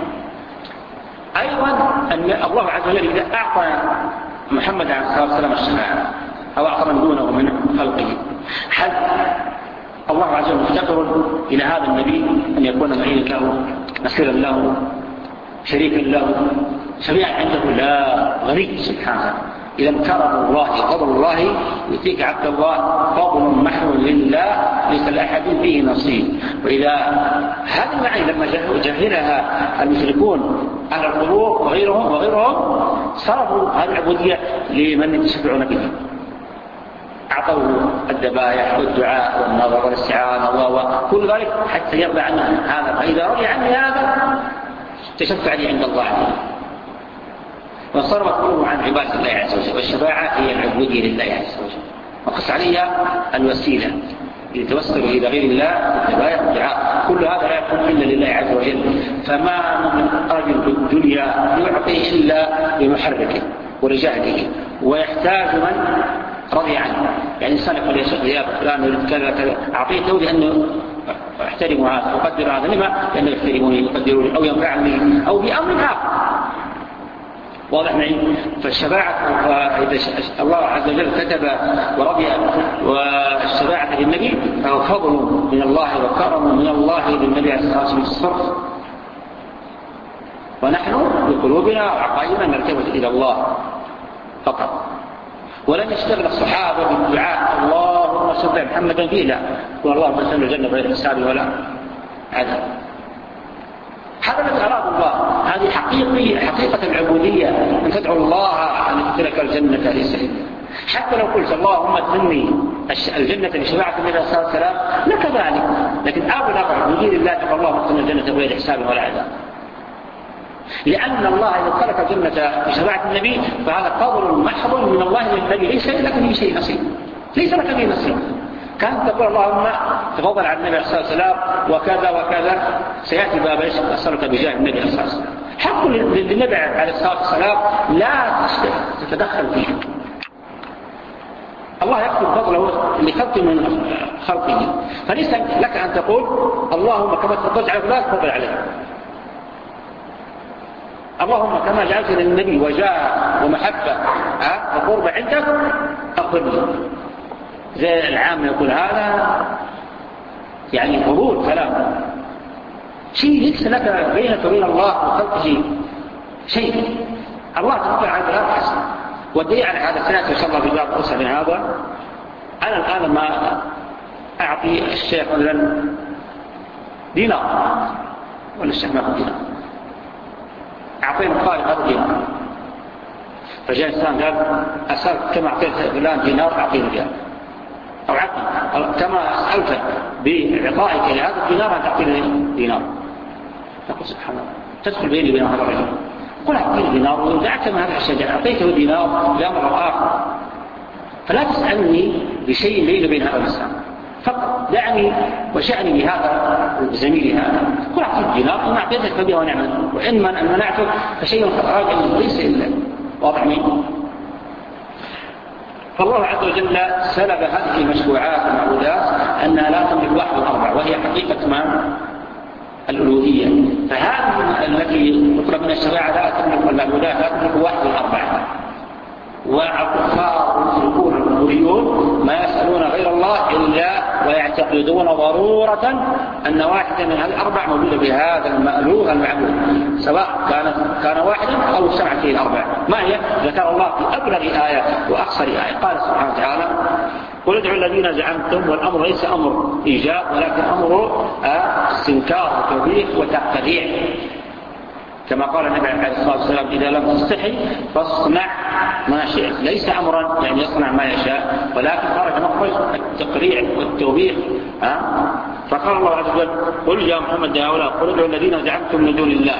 أيضا أن الله عز وجل إذا أعطى محمد عليه الصلاة والسلام الشفاعة أو أعطى من دونه من خلقه، هل الله عز وجل مفتقر إلى هذا النبي أن يكون معينا له نصيرا له شريكا له شفيعا عنده؟ لا، غني سبحانه. إذا كرم الله فضل الله يؤتيك عبد الله فضل محض لله ليس لأحد فيه نصيب. وإذا هذه المعاني لما جهلها المشركون أهل القبور وغيرهم وغيرهم صرفوا هذه العبودية لمن يتشفعون به، أعطوه الذبائح والدعاء والنظر والاستعانة وكل ذلك حتى يرضى عنه هذا، فإذا رضي عني هذا تشفع لي عند الله عليه. وصرف كله عن عبادة الله عز وجل، والشفاعة هي العبودية لله عز وجل، وقص عليها الوسيلة يتوسل إلى غير الله الذبائح والدعاء، كل هذا لا يكون إلا لله عز وجل. فما من رجل بالدنيا يعطي إلا بمحركه ولجهده، ويحتاج من رضي عنه. يعني إنسان يقول يا شيخ يا فلان يريد كذا كذا، أعطيته لأنه أحترم هذا وأقدر هذا، لما؟ لأنه يحترموني يقدروني أو ينفعني أو بأمر آخر. واضح معي؟ فالشفاعة الله عز وجل كتب ورضي والشفاعة للنبي فهو فضل من الله وكرم من الله للنبي عليه الصلاة والسلام الصرف، ونحن بقلوبنا وعقائدنا نلتفت إلى الله فقط. ولن يشتغل الصحابة بالدعاء اللهم شفع محمدا فيه، لا، واللهم ادخله الجنة بغير حساب ولا عذاب. هذا الذي أراد الله، هذه حقيقة حقيقة العبودية، أن تدعو الله أن يدخلك الجنة ليس إلا. حتى لو قلت اللهم ادخلني الجنة لشفاعة النبي صلى الله عليه وسلم لك ذلك، لكن أبلغ من غير الله تقول اللهم ادخلنا الجنة بغير حساب ولا عذاب، لأن الله إذا ادخلك الجنة بشفاعة النبي فهذا فضل محض من الله للنبي، ليس لك فيه شيء نصيب، ليس لك فيه نصيب. كانت تقول اللهم تفضل على النبي صلى الله عليه وسلم وكذا وكذا، سيأتي باب ايش؟ أسألك بجاه النبي صلى الله عليه وسلم. حق للنبي عليه الصلاة والسلام لا تتدخل فيه. الله يكتب فضله لخلق من خلقه، فليس لك أن تقول اللهم كما تفضلت على فلان تفضل عليه، اللهم كما جعلت للنبي وجاه ومحبة وقرب عندك أغفر لي. زي العام يقول هذا يعني فضول كلام، شيء ليس لك بينك وبين الله وخلقه شيء. الله تفضل على فلان حسن. والدليل على هذا سنة إن شاء الله في باب أوسع من هذا. أنا الآن ما أعطي الشيخ مثلا دينار ولا الشيخ ما أخذ دينار، أعطينا قال هذا دينار، فجاء إنسان قال أسألك كما أعطيت فلان دينار أعطيني دينار، أو عطني كما أسألت بإعطائك لهذا الدينار أن تعطيني دينار. نقول سبحان الله، تدخل بيني وبين هذا الرجل، قل أعطيني دينار ودعك من هذا الشجاع، أعطيته دينار لا مرة آخر. فلا تسألني بشيء بيني وبين هذا الإنسان، فقط دعني وشأني بهذا زميلي هذا. قل أعطيك دينار إن أعطيتك فبها ونعمة، وإن منعتك فشيء راجع ليس إلا واضح منه. فالله عز وجل سلب هذه المشروعات والمعبودات أنها لا تملك واحد الأربع، وهي حقيقة ما الألوهية. فهذه التي تطلب من الشريعة لا تملك المعبودات، لا تملك واحد الأربع. والكفار والمشركون والقبوريون ما يسألون غير الله إلا ويعتقدون ضرورة أن واحدا من هذه الأربع موجودة بهذا المألوه المعبود، سواء كان كان واحدا أو اجتمعت فيه الأربع. ما هي؟ ذكر الله في أبلغ آية وأقصر آية. قال سبحانه وتعالى قل ادعوا الذين زعمتم، والأمر ليس أمر إيجاب ولكن أمر استنكار وتوبيخ وتقريع، كما قال النبي عليه الصلاة والسلام إذا لم تستحي فاصنع ما شئت. ليس أمرا يعني يصنع ما يشاء، ولكن خرج مخرج التقريع والتوبيخ. أه؟ فقال الله عز وجل قل يا محمد يا هؤلاء قل ادعوا الذين زعمتم من دون الله،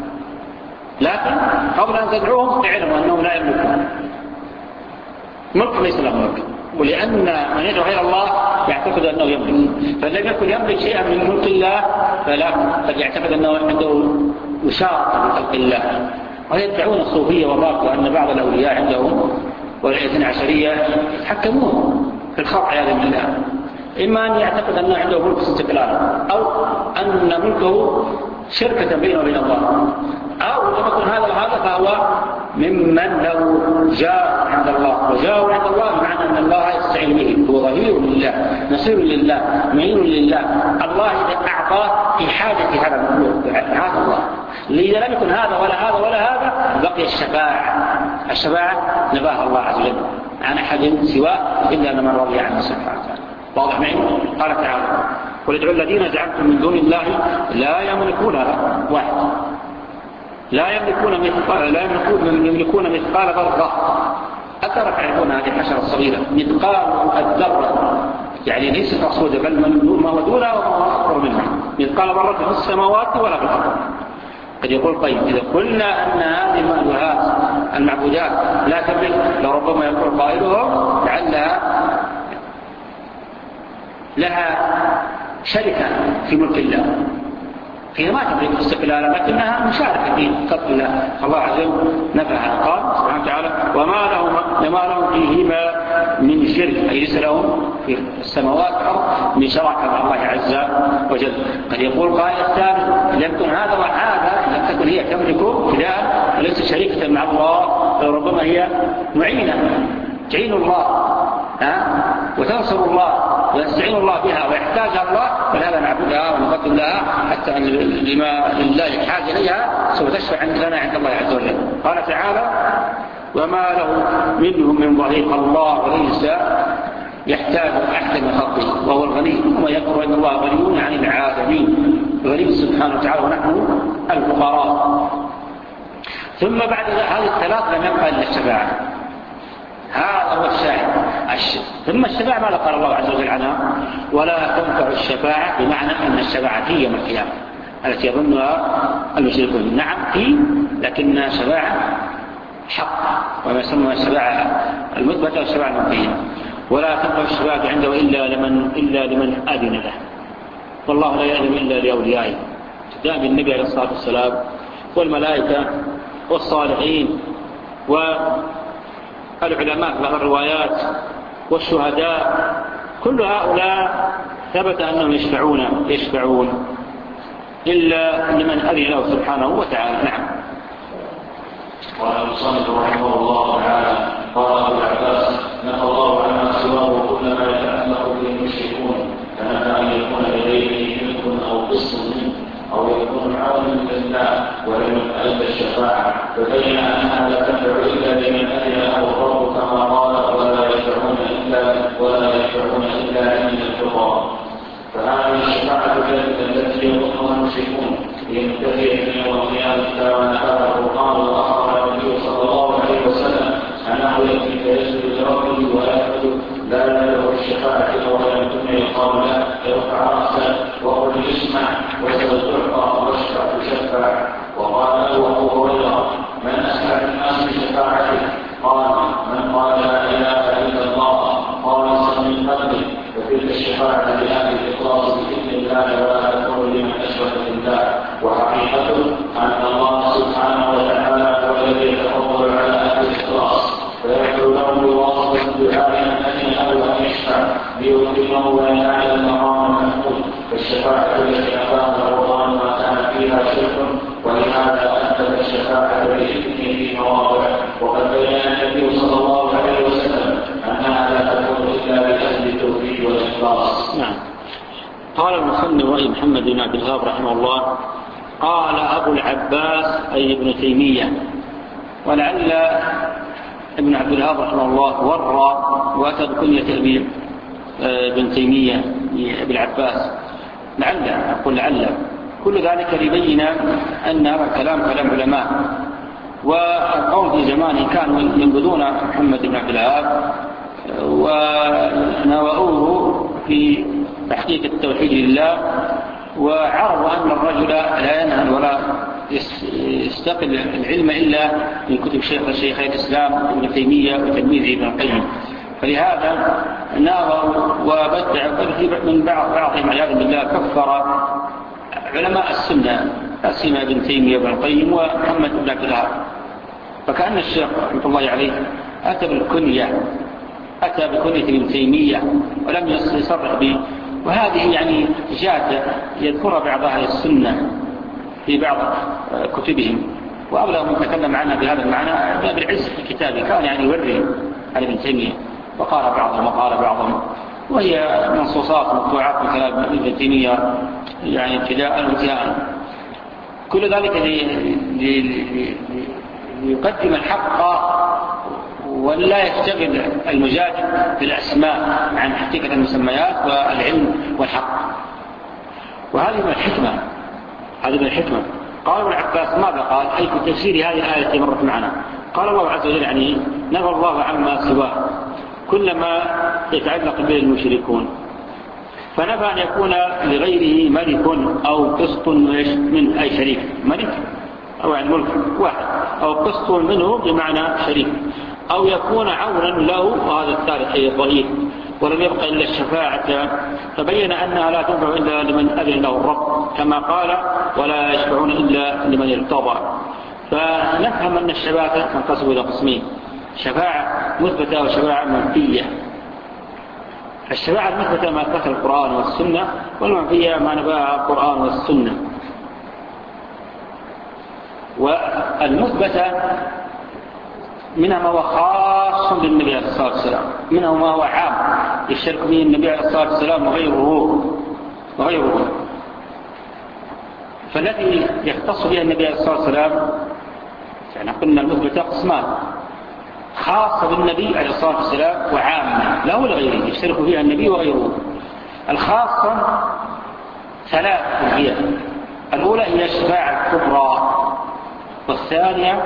لكن قبل أن تدعوهم اعلموا أنهم لا يملكون ملك، ليس له ملك. ولأن من يدعو غير الله يعتقد أنه يملك، فلم يكن يملك شيئا من ملك الله فلا فليعتقد أنه عنده مشاركة بخلق الله. ويدعون الصوفية والرافضة أن بعض الأولياء عندهم والاثنى عشرية يتحكمون في الخلق عياذا بالله، إما أن يعتقد أنه عنده ملك استقلالا، أو أن ملكه شركة بينه وبين الله، أو لما يكون هذا وهذا فهو ممن له جاه عند الله. وجاه عند الله بمعنى أن الله يستعين به، هو ظهير لله نصير لله معين لله. الله إذا أعطاه في حاجة هذا المخلوق هذا الله. إذا لم يكن هذا ولا هذا ولا هذا بقي الشفاعة. الشفاعة نباها الله عز وجل عن أحد سواه إلا لمن رضي عنه سبحانه وتعالى. واضح معي؟ قال تعالى قل ادعوا الذين زعمتم من دون الله لا يملكون واحد، لا يملكون مثقال لا يملكون يملكون مثقال ذرة. أترى تعرفون هذه الحشرة الصغيرة مثقال الذرة، يعني ليس مقصودة بل ما هو دونها وما هو أكبر منها. مثقال ذرة في السماوات ولا في الأرض. قد يقول طيب إذا قلنا أن هذه المألوهات المعبودات لا تملك، لربما يقول قائلهم لعلها لها شركة في ملك الله، هي ما تملك استقلالا لكنها مشاركة في خلق الله. الله عز وجل نفعها. قال سبحانه وتعالى وما لهم لما لهم فيهما من شرك، أي ليس لهم في السماوات والأرض من شركة مع الله عز وجل. قد يقول قائل الثالث لم يكن هذا وهذا لم تكن هي تملك فلان وليس شريكة مع الله، ربما هي معينة تعين الله ها وتنصر الله ويستعين الله بها ويحتاجها الله، فهذا نعبدها ونقدم لها حتى أن لما لله حاجة إليها سوف تشفع لنا عند الله عز وجل. قال تعالى وما له منهم من ظهير، الله وليس يحتاج أحد من خلقه وهو الغني، وما يذكر أن الله غني عن العالمين، غني سبحانه وتعالى ونحن الفقراء. ثم بعد هذه الثلاث لم يبقى إلا الشفاعة. هذا هو الشاهد. ثم الشفاعة ماذا قال الله عز وجل عنها ولا تنفع الشفاعة، بمعنى أن الشفاعة هي يوم القيامة التي يظنها المشركون. نعم في، لكنها شفاعة حق، وما يسمى الشفاعة المثبتة والشفاعة المنفية. ولا تنفع الشفاعة عنده إلا لمن, إلا لمن أذن له، والله لا يأذن إلا لأوليائه. دائما النبي عليه الصلاة والسلام والملائكة والصالحين والعلماء في بعض الروايات والشهداء، كل هؤلاء ثبت أنهم يشفعون يشفعون إلا لمن أذن له سبحانه وتعالى. نعم. قال المصنف رحمه الله تعالى: قال أبو العباس: نهى الله عما سواه كل ما يتعلق به المشركون، كما أن يكون لغيره ملك أو قسط منه أو يكون عونا لله ولم يتأل الشفاعة، فبين أنها لا تنفع إلا لمن أذن له الرب كما قال: ولا يشفعون إلا ولا يشفعون إلا من الفقراء. فهذه الشفاعة التي يظنها المشركون هي منتهية يوم القيامة كما نهى القرآن وأخبر النبي صلى الله عليه وسلم أنه يأتي فيسجد لربه ويأخذ لا له الشفاعة ولم تكن يقال له يرفع رأسه وقل اسمع وسل تعطى واشفع تشفع. وقال له أبو هريرة: من أسمع الناس بشفاعته؟ قال: من قال لا إله إلا الله خالصا من قلبه، وتلك الشفاعة لأهل الإخلاص بإذن الله ولا تكون لمن أشرك بالله. وحقيقته أن الله سبحانه وتعالى هو الذي يتفضل على أهل الإخلاص فيدعو لهم بواسطة دعاء من أجل أن يشفع ليكرمه وينال المقام المحمود. فالشفاعة التي أتاها القرآن ما كان فيها شرك، ولهذا أثبت الشفاعة بإذنه في مواضع، وقد بين النبي صلى الله عليه وسلم أنها لا تكون إلا بأهل التوحيد والإخلاص. نعم. قال المصنف رأي محمد بن عبد الوهاب رحمه الله: قال أبو العباس أي ابن تيمية، ولعل ابن عبد الوهاب رحمه الله ورى وأتى بكنية أبي ابن تيمية أبي العباس، لعل أقول لعل كل ذلك ليبين أن هذا الكلام كلام علماء، والقوم في زمانه كانوا ينبذون محمد بن عبد الوهاب ونوؤوه في تحقيق التوحيد لله، وعرضوا أن الرجل لا ينهل ولا يستقل العلم إلا من كتب شيخ الشيخ الإسلام ابن تيمية وتلميذه ابن القيم. فلهذا ناظروا وبدع من بعض بعضهم عياذا بالله كفر علماء السنة أسمى ابن تيمية وابن القيم ومحمد بن عبد الوهاب. فكأن الشيخ رحمه الله عليه أتى بالكنية أتى بكنية ابن تيمية ولم يصرح به، وهذه يعني جادة يذكر بعض أهل السنة في بعض كتبهم، وأبلغ من تكلم عنها بهذا المعنى ابن العز في كتابه، كان يعني يوري على ابن تيمية وقال بعضهم وقال بعضهم، وهي منصوصات مقطوعات من كلام ابن تيمية يعني ابتداء وانتهاء. كل ذلك ليقدم الحق ولا يشتغل المجادل بالأسماء عن حقيقة المسميات والعلم والحق. وهذه من الحكمة هذه من الحكمة. قال ابن عباس: ماذا قال؟ أي في تفسير هذه الآية التي مرت معنا. قال الله عز وجل: يعني نهى الله عما سواه كل ما يتعلق به المشركون، فنفى أن يكون لغيره ملك أو قسط من أي شريك، ملك أو يعني ملك واحد أو قسط منه بمعنى شريك، أو يكون عونا له، وهذا الثالث أي ضعيف، ولم يبقى إلا الشفاعة، فبين أنها لا تنفع إلا لمن أذن له الرب كما قال: ولا يشفعون إلا لمن ارتضى. فنفهم أن الشفاعة تنقسم إلى قسمين: شفاعة مثبتة وشفاعة منفية. الشفاعة المثبتة ما أثبتها القرآن والسنة، والمنفية ما نفاها القرآن والسنة. والمثبتة منها ما هو خاص بالنبي عليه الصلاة والسلام، منها ما هو عام يشترك به النبي عليه الصلاة والسلام وغيره وغيره فالذي يختص بها النبي عليه الصلاة والسلام يعني قلنا المثبتة قسمان: خاصة بالنبي عليه الصلاة والسلام وعامة له ولغيره يشترك فيها النبي وغيره. الخاصة ثلاث هي: الأولى هي الشفاعة الكبرى، والثانية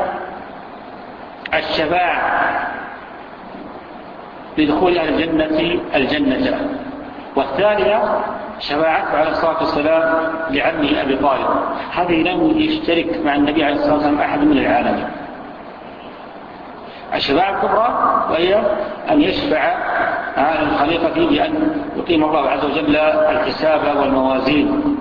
الشفاعة لدخول أهل الجنة الجنة، والثالثة شفاعته عليه الصلاة والسلام لعمه أبي طالب. هذه لم يشترك مع النبي عليه الصلاة والسلام أحد من العالمين. الشفاعة الكبرى وهي أن يشفع الحقيقة فيه بأن يقيم الله عز وجل الحساب والموازين.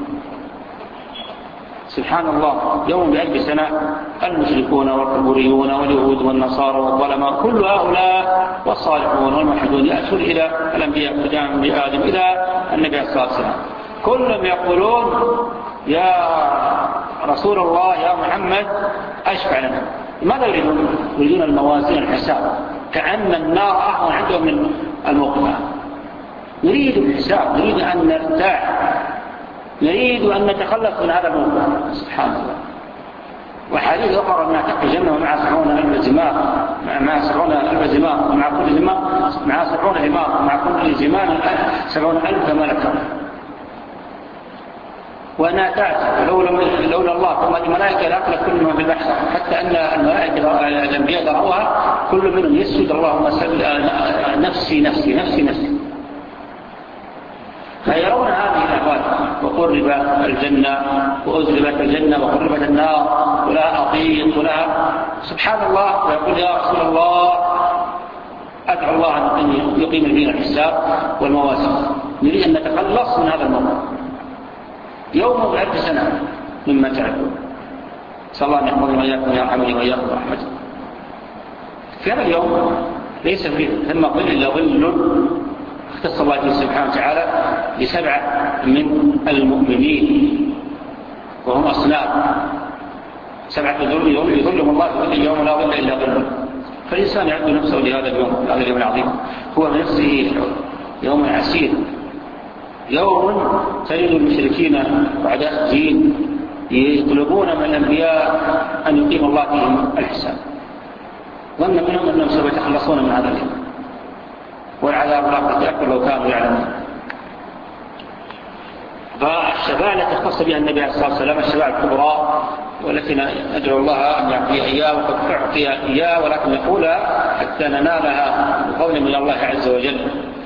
سبحان الله، يوم بألف سنة المشركون والقبوريون واليهود والنصارى والظلماء كل هؤلاء والصالحون والموحدون يأتون إلى الأنبياء قدام بآدم إلى النبي صلى الله عليه وسلم، كلهم يقولون يا رسول الله يا محمد أشفع لنا. ماذا يريدون؟ يريدون الموازين الحساب، كأن النار أهون عندهم من الموقف. نريد الحساب، نريد أن نرتاح، نريد أن نتخلص من هذا الموقف. سبحان الله. وحديث أخرى أنها تقي الجنة ومع سبعون ألف زمام، مع سبعون ألف زمام ومع كل زمام مع سبعون زمام ومع كل زمام سبعون ألف ملكا. وأنها تأتي لولا الله ثم الملائكة لأكل كل ما في البحث، حتى أن الملائكة الأنبياء درعوها كل منهم يسجد اللهم سل نفسي نفسي نفسي نفسي. فيرون هذه الأحوال، وقرب الجنة وأزلفت الجنة وقربت النار ولها أطيق ولها سبحان الله. ويقول يا رسول الله أدعو الله أن يقيم فينا الحساب والموازين، نريد أن نتخلص من هذا الموقف. يوم بألف سنة مما تعلمون. صلى الله عليه وسلم وإياكم يرحمني وإياكم برحمته. في هذا اليوم ليس فيه ثم ظل إلا ظل اختص الله سبحانه وتعالى لسبعة من المؤمنين وهم أصناف سبعة يظلهم الله في اليوم لا ظل إلا ظل. فالإنسان يعد نفسه لهذا اليوم، هذا اليوم العظيم، هو بنفسه يوم عسير، يوم تجد المشركين وأعداء الدين يطلبون من الأنبياء أن يقيم الله فيهم الحساب، ظن منهم أنهم سوف يتخلصون من هذا اليوم، والعذاب لا قد أكبر لو كانوا يعلمون. فالشفاعة التي اختص بها النبي عليه الصلاة والسلام الشفاعة الكبرى، والتي ندعو الله أن يعطيها إياه وقد أعطي إياه، ولكن نقولها حتى ننالها بقول من الله عز وجل.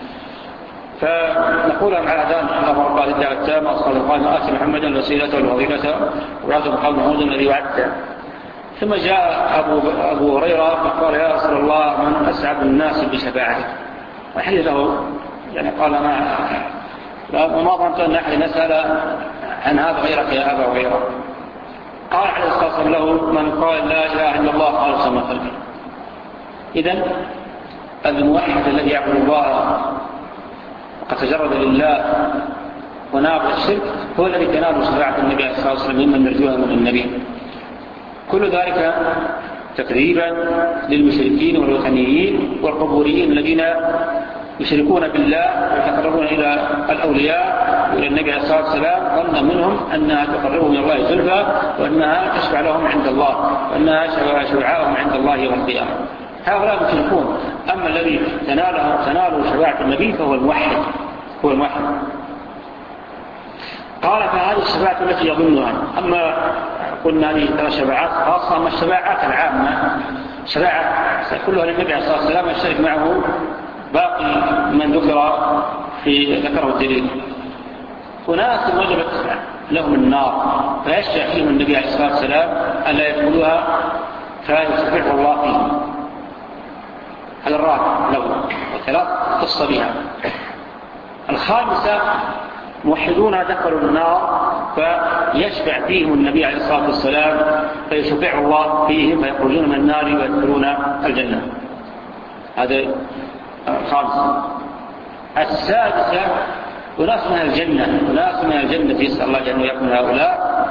فنقولها مع الأذان اللهم رب هذه الدعوة التامة والصلاة القائمة آت محمدا الوسيلة والفضيلة وبعثه مقام محمود الذي وعدته. ثم جاء أبو, أبو هريرة فقال يا رسول الله من أسعد الناس بشفاعتك؟ وحديث له يعني قال ما ما ظننت أن أحد نسأل عن هذا غيرك يا أبا هريرة. قال عليه الصلاة والسلام له من قال لا إله إلا الله خالصا من قلبه. إذن الموحد الذي يعبد الله وقد تجرد لله ونابع الشرك هو الذي تنال شفاعة النبي عليه الصلاة والسلام ممن نرجوها من النبي. كل ذلك تكذيبا للمشركين والوثنيين والقبوريين الذين يشركون بالله ويتقربون إلى الأولياء وإلى النبي عليه الصلاة والسلام، ظن منهم أنها تقربهم إلى الله زلفى وأنها تشفع لهم عند الله وأنها شفعاءهم عند الله يوم القيامة. هؤلاء مشركون. أما الذي تناله تناله شفاعة النبي فهو الموحد، هو الموحد. قال فهذه الشفاعة التي يظنها. أما قلنا هذه ثلاث شفاعات خاصة، أما الشفاعات العامة شفاعة كلها للنبي عليه الصلاة والسلام يشترك معه باقي من ذكر في ذكره الدليل. وناس وجبت لهم النار فيشفع فيهم النبي عليه الصلاة والسلام ألا يدخلوها فيشفع الله فيهم. هذا الرابع له وثلاث قصة بها. الخامسة موحدون دخلوا النار فيشفع فيهم النبي عليه الصلاة والسلام فيشفع الله فيهم فيخرجون من النار ويدخلون الجنة. هذا الخامسة. السادسة وناس من الجنة، وناس من الجنة يسأل الله جل ويكون هؤلاء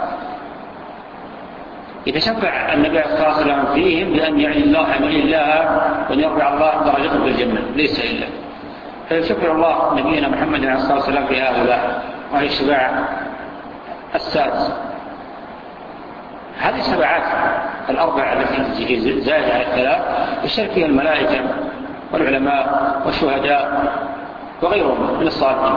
يتشفع النبي عليه الصلاة والسلام فيهم بأن يعني الله يعمل الله وأن يرفع الله درجته في الجنة ليس إلا. فيشفع الله نبينا محمد عليه الصلاة والسلام في هؤلاء، وهي الشفاعة السادسة. هذه الشفاعات الأربع التي تجي زائدة على الثلاث يشارك فيها الملائكة والعلماء والشهداء وغيرهم من الصالحين.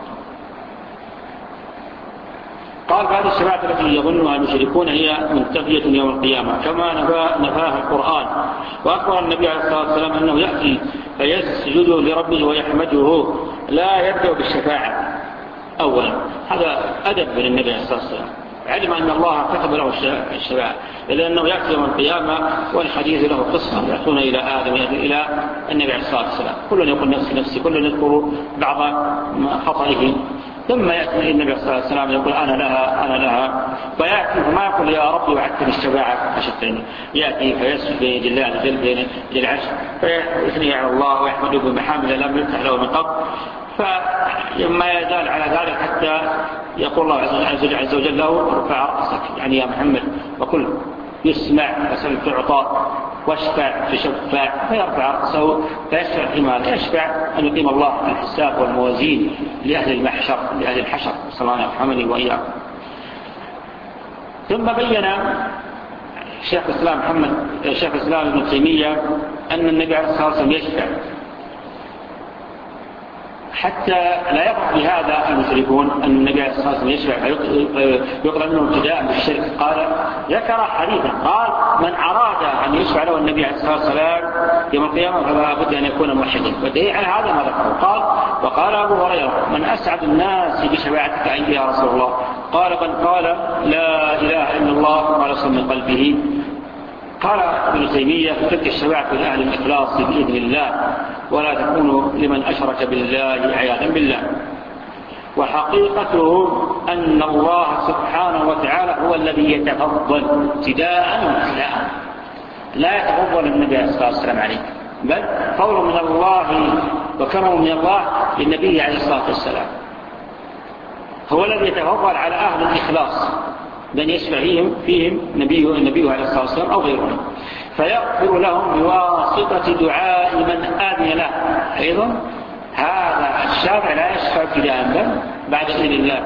قال هذه الشفاعة التي يظنها المشركون هي منتفية يوم القيامة كما نفاها القرآن. وأخبر النبي عليه الصلاة والسلام أنه يأتي فيسجد لربه ويحمده لا يبدأ بالشفاعة أولا. هذا أدب من النبي عليه الصلاة والسلام علم أن الله كتب له الشفاعة، لأنه يأتي يوم القيامة والحديث له قصة، يأتون إلى آدم يأتون إلى النبي عليه الصلاة والسلام، كل يقول نفسي نفسي، كل يذكر بعض خطئه، ثم يأتي النبي عليه الصلاة والسلام يقول أنا لها أنا لها، فيأتي فما يقول يا ربي وعدتني الشفاعة فشفتني، يأتي فيسجد بين يدي الله جل بين العرش فيثني على الله ويحمده بمحامد لم يفتح له من قبل، فما يزال على ذلك حتى يقول الله عز وجل له ارفع رأسك، يعني يا محمد، وكل يسمع وسل تعطى واشفع تشفع، فيرفع رأسه فيشفع فيما يشفع أن يقيم الله الحساب والموازين لأهل المحشر لأهل الحشر، صلى الله عليه وإياه. ثم بين شيخ الإسلام محمد شيخ الإسلام ابن تيمية أن النبي عليه الصلاة والسلام يشفع حتى لا يقع بهذا المشركون أن النبي عليه الصلاة والسلام يشفع فيقرأ منه ابتداء بالشرك. قال ذكر حديثا قال من أراد أن يشفع له النبي عليه الصلاة والسلام يوم القيامة فلا بد أن يكون موحدا، والدليل على هذا ما ذكره قال وقال أبو هريرة من أسعد الناس بشفاعتك عندي يا رسول الله؟ قال من قال لا إله إلا الله خالصا من قلبه. قال ابن تيمية تلك الشفاعة لأهل الإخلاص بإذن الله ولا تكون لمن أشرك بالله عياذا بالله. وحقيقته أن الله سبحانه وتعالى هو الذي يتفضل ابتداء وابتداء، لا يتفضل النبي عليه الصلاة والسلام عليه، بل فضل من الله وكرم من الله للنبي عليه الصلاة والسلام، هو الذي يتفضل على أهل الإخلاص من يشفع فيهم, فيهم نبيه النبي عليه الصلاة والسلام أو غيرهم، فيغفر لهم بواسطة دعاء من آذن له. أيضا هذا الشافع لا يشفع ابتداء بل بعد إذن الله،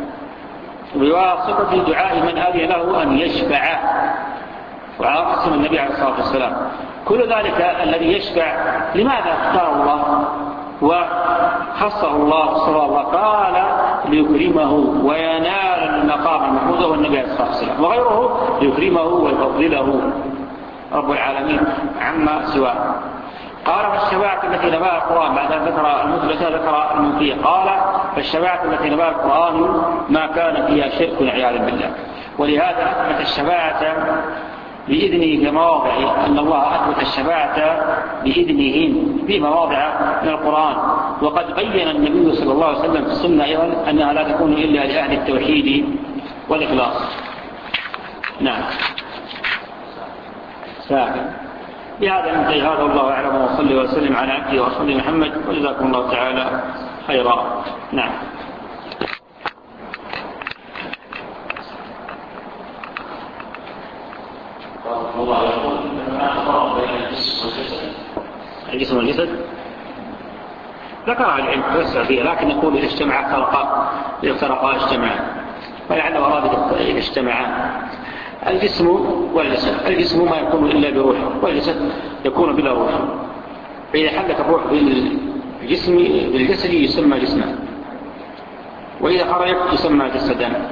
بواسطة دعاء من آذن له أن يشفع، وعلى قسم النبي عليه الصلاة والسلام. كل ذلك الذي يشفع لماذا اختار الله وخصه الله صلى الله قال ليكرمه وينال المقام المحمود هو النبي عليه الصلاة والسلام، وغيره ليكرمه ويفضله رب العالمين عما سواه. قال فالشفاعة التي نباها القرآن بعد أن ذكر المثبتة ذكر المنفية، قال فالشفاعة التي نباها القرآن ما كان فيها شرك والعياذ بالله، ولهذا أثبت الشفاعة بإذنه في مواضع، أن الله أثبت الشفاعة بإذنه في مواضع من القرآن، وقد بين النبي صلى الله عليه وسلم في السنة أيضا أنها لا تكون إلا لأهل التوحيد والإخلاص. نعم ساكن. بهذا ننتهي، هذا الله أعلم، وصلي وسلم على عبده ورسوله محمد، وجزاكم الله تعالى خيرا. نعم. الله يقول ما فرق بين الجسم والجسد. الجسم والجسد ذكرها العلم توسع فيها، لكن نقول إذا اجتمعا فرقا إذا فرقا اجتمعا، ولعل أراد إذا اجتمعا. الجسم والجسد، الجسم ما يكون إلا بروحه، والجسد يكون بلا روح، فإذا حلت الروح بالجسم بالجسد يسمى جسما، وإذا خرجت يسمى جسدا.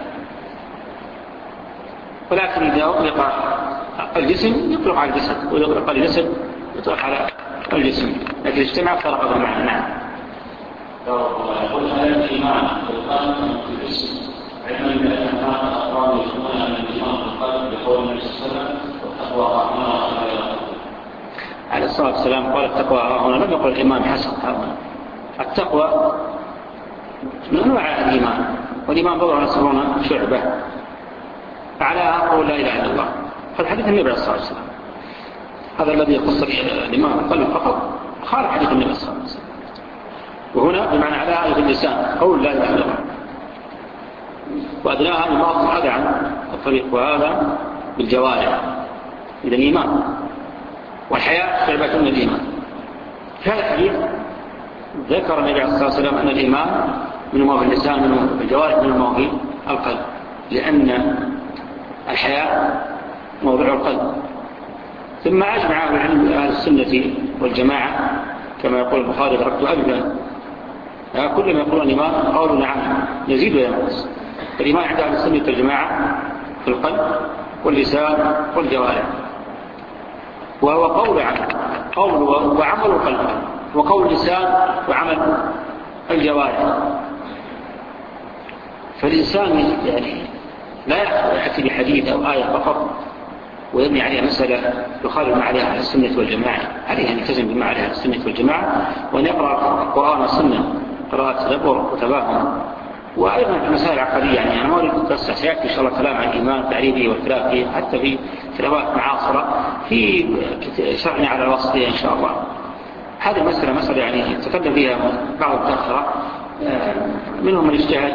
ولكن إذا أطلق الجسم يطلق على الجسد، وإذا أطلق الجسد يطلق على الجسم، لكن اجتمع فرق بالمعنى. نعم. يقول هذا الإيمان بالقلب في الجسم، علما بأن هذا أقرام يسمون أن الإيمان بالقلب بقول النبي صلى الله عليه وسلم والتقوى هنا عليه الصلاة والسلام قال التقوى هنا، لم يقل الإيمان حسن هنا. التقوى من أنواع الإيمان، والإيمان بضع وسبعون شعبة، فعلى قول لا إله إلا الله. هذا حديث النبي عليه الصلاة والسلام، هذا الذي يخص الإيمان بالقلب فقط خالف حديث النبي صلى الله عليه وسلم. وهنا بمعنى على في اللسان قول لا إله إلا الله، وأدناها الماضي هذا عن الطريق، وهذا بالجوارح. إذا الإيمان والحياة شعبة من الإيمان. في هذا الحديث ذكر النبي عليه الصلاة والسلام أن الإيمان من ما في اللسان من الجوارح من ما في القلب، لأن الحياة موضع القلب. ثم أجمع أهل السنة والجماعة كما يقول البخاري تركت أبدا، كل ما يقولون الإيمان قالوا نعم يزيد وينقص. الإيمان عند أهل السنة والجماعة في القلب واللسان والجوارح، وهو قول عمل قول وعمل القلب، وقول اللسان وعمل الجوارح. فالإنسان يعني لا يأتي بحديث أو آية فقط ويبني عليها مسألة يخالف ما عليها أهل السنة والجماعة، عليه أن يلتزم بما عليها أهل السنة والجماعة، وأن يقرأ القرآن والسنة قراءة تدبر وتفاهم. وأيضا في مسائل عقدية، يعني أنا ما أريد أتوسع، سيأتي إن شاء الله كلام عن الإيمان تعريفه والخلاف فيه حتى في كتابات معاصرة في شرعنا على الوسطية إن شاء الله. هذه المسألة مسألة يعني تكلم فيها بعض المتأخرة، منهم من اجتهد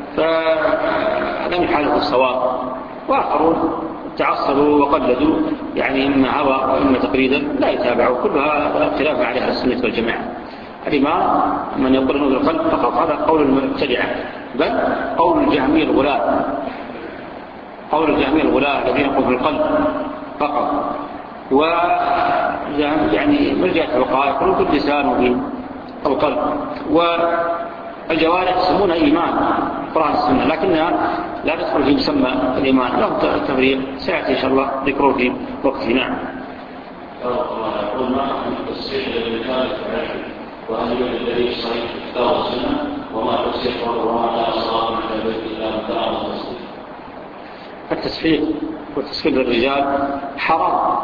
فلم يحالفوا الصواب، وآخرون تعصبوا وقلدوا، يعني إما هوى وإما تقليدا لا يتابعوا. كل هذا خلاف عليه السنة والجماعة. الإمام من يقول إنه بالقلب فقط هذا قول المبتدعة، بل قول الجهمية الغلاة، قول الجهمية الغلاة الذين يقول بالقلب فقط. ويعني مرجع الوقائع يقولون في اللسان وفي القلب، والجوارح يسمونها إيمان قرآن السنة، لكنها لا تدخل في مسمى الإيمان، لهم تفريق سيأتي إن شاء الله ذكره في وقتنا. نعم. يقول ما حكم التصحيح للرجال الفعلي، وهل يوجد دليل صحيح في الكتاب والسنة، وما تصحيح وما لا صلاة من البيت إلا متاع التصحيح؟ التصحيح والتصحيح للرجال حرام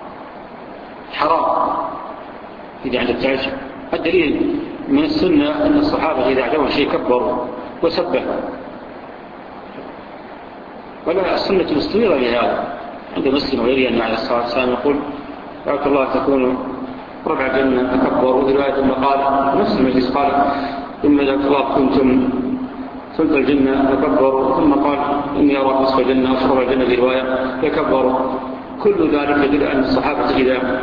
حرام إذا عند التعجب. الدليل من السنة أن الصحابة إذا عجبوا شيء كبروا وسبحوا، ولا السنة مستمرة لهذا. عند مسلم وغيره أن عليه الصلاة والسلام يقول رعاك الله تكون ربع جنة تكبروا. في رواية ثم قال نفس المجلس قال ثم إذا كنتم ثلث الجنة تكبروا، ثم قال إني أرى نصف الجنة أشرب الجنة في رواية يكبروا. كل ذلك يدل أن الصحابة إذا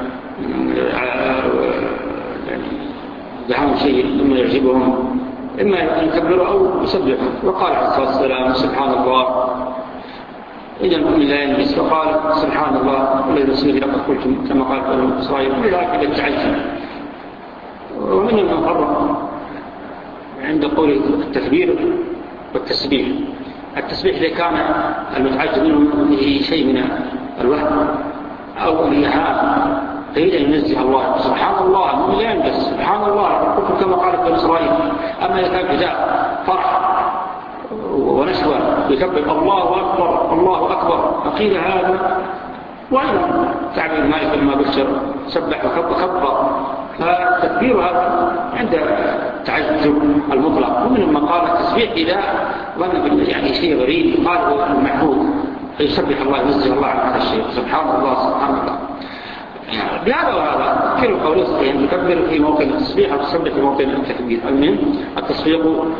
دعاهم شيء ثم يعجبهم إما أن يكبروا أو يسبحوا. وقال عليه الصلاة والسلام سبحان الله إذا المؤمن لا ينجس، وقال سبحان الله والذي نفسه لقد قلتم كما قال بنو إسرائيل. كل ذلك إلى التعجب. ومن المفرق عند قوله التكبير والتسبيح. التسبيح إذا كان المتعجب منه به شيء من الوهم أو الإيهام فإذا ينزه الله سبحان الله المؤمن لا ينجس سبحان الله قلتم كما قال بنو إسرائيل. أما إذا كان بداء فرح ونشوى يكبر الله أكبر الله أكبر فقيل هذا، وأيضا تعبير مالك لما بشر سبح وكبر. فالتكبير هذا عند تعجب المطلق. ومن من قال التسبيح إذا ظن يعني شيء غريب قال هو المحمود فيسبح الله ينزه الله عن هذا الشيء سبحان الله سبحان الله. بهذا وهذا كل قوله صحيح يكبر في موطن التسبيح وتسبح في موطن التكبير. المهم التصفيق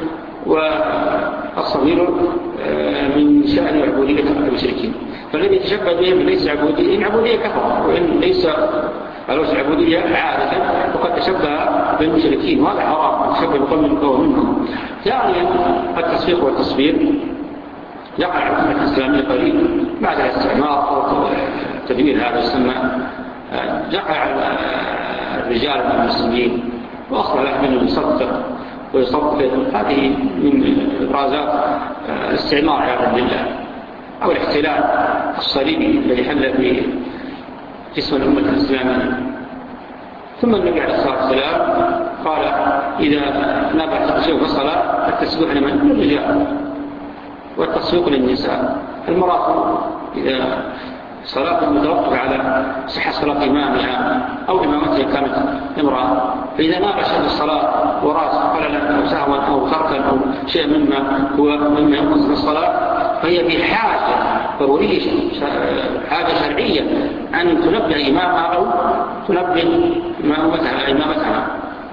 والصغير من شأن عبودية المشركين، فالذي يتشبه بهم ليس عبودية، إن عبودية كفر، وإن ليس الوجه عبودية عادة وقد تشبه بالمشركين، وهذا حرام تشبه بقوم من قوم منهم. ثانيا التصفيق والتصفير يقع على الأمة الإسلامية قليل بعد الاستعمار أو تدمير هذا يسمى، يقع على الرجال من المسلمين وأصل له منهم يصدق ويصدق. هذه من إبرازات الاستعمار عياذا بالله أو الاحتلال الصليبي الذي حل في جسم الأمة الإسلامية. ثم النبي عليه الصلاة والسلام قال إذا نبع شيء في الصلاة التسبيح لمن؟ للرجال والتصفيق للنساء. المرأة إذا صلاة متوقف على صحة صلاة إمامها أو إمامتها كانت امرأة، فإذا ناقش في الصلاة وراس خللا أو سهوا أو تركا أو شيء مما هو مما ينقص في الصلاة فهي بحاجة ضرورية حاجة شرعية أن تنبه إمامها أو تنبه إمامتها إمامتها.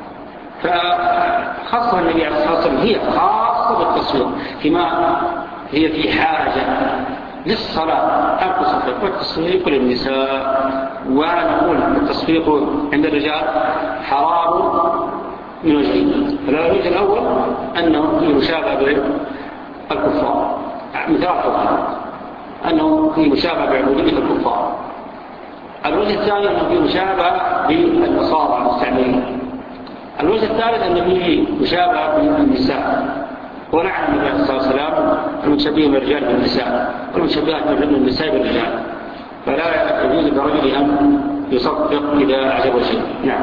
فخاصة النبي عليه الصلاة والسلام هي خاصة بالتصوير فيما هي في حاجة للصلاة أو تصفيق. والتصفيق للنساء، ونقول التصفيق عند الرجال حرام من وجهين. الوجه الأول أنه يشابه بالكفار، مثال كفار أنه في مشابه بعبودية الكفار. الوجه الثاني أنه مشابه بالنصارى المستعمرين. الوجه الثالث أنه فيه مشابه بالنساء، ولعن النبي عليه الصلاة والسلام المتشبهين بالرجال بالنساء والمتشبهات بالنساء بالرجال، فلا يجوز للرجل أن يصدق إذا أعجبه شيء. نعم.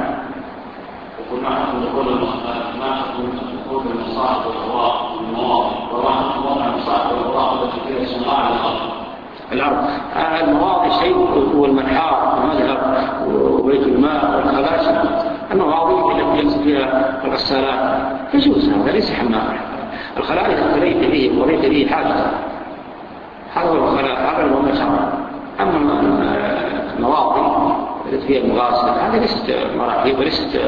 وقلنا نحن نقول ما نقول بالمصاحب والأواء والمواضع، وما نقول موضع صاحب الأوراق التي فيها صناعة الأرض. الأرض المواضع شيء هو المنحار والمذهب وبيت الماء والخلاشة. المواضع التي يقصد فيها الغسالات يجوز، هذا ليس حمام. الخلاء إذا خليت به وضيت به حاجة هذا هو الخلاء، هذا هو المشعر. أما المواضع التي فيها المغاسل هذه ليست مراحيض وليست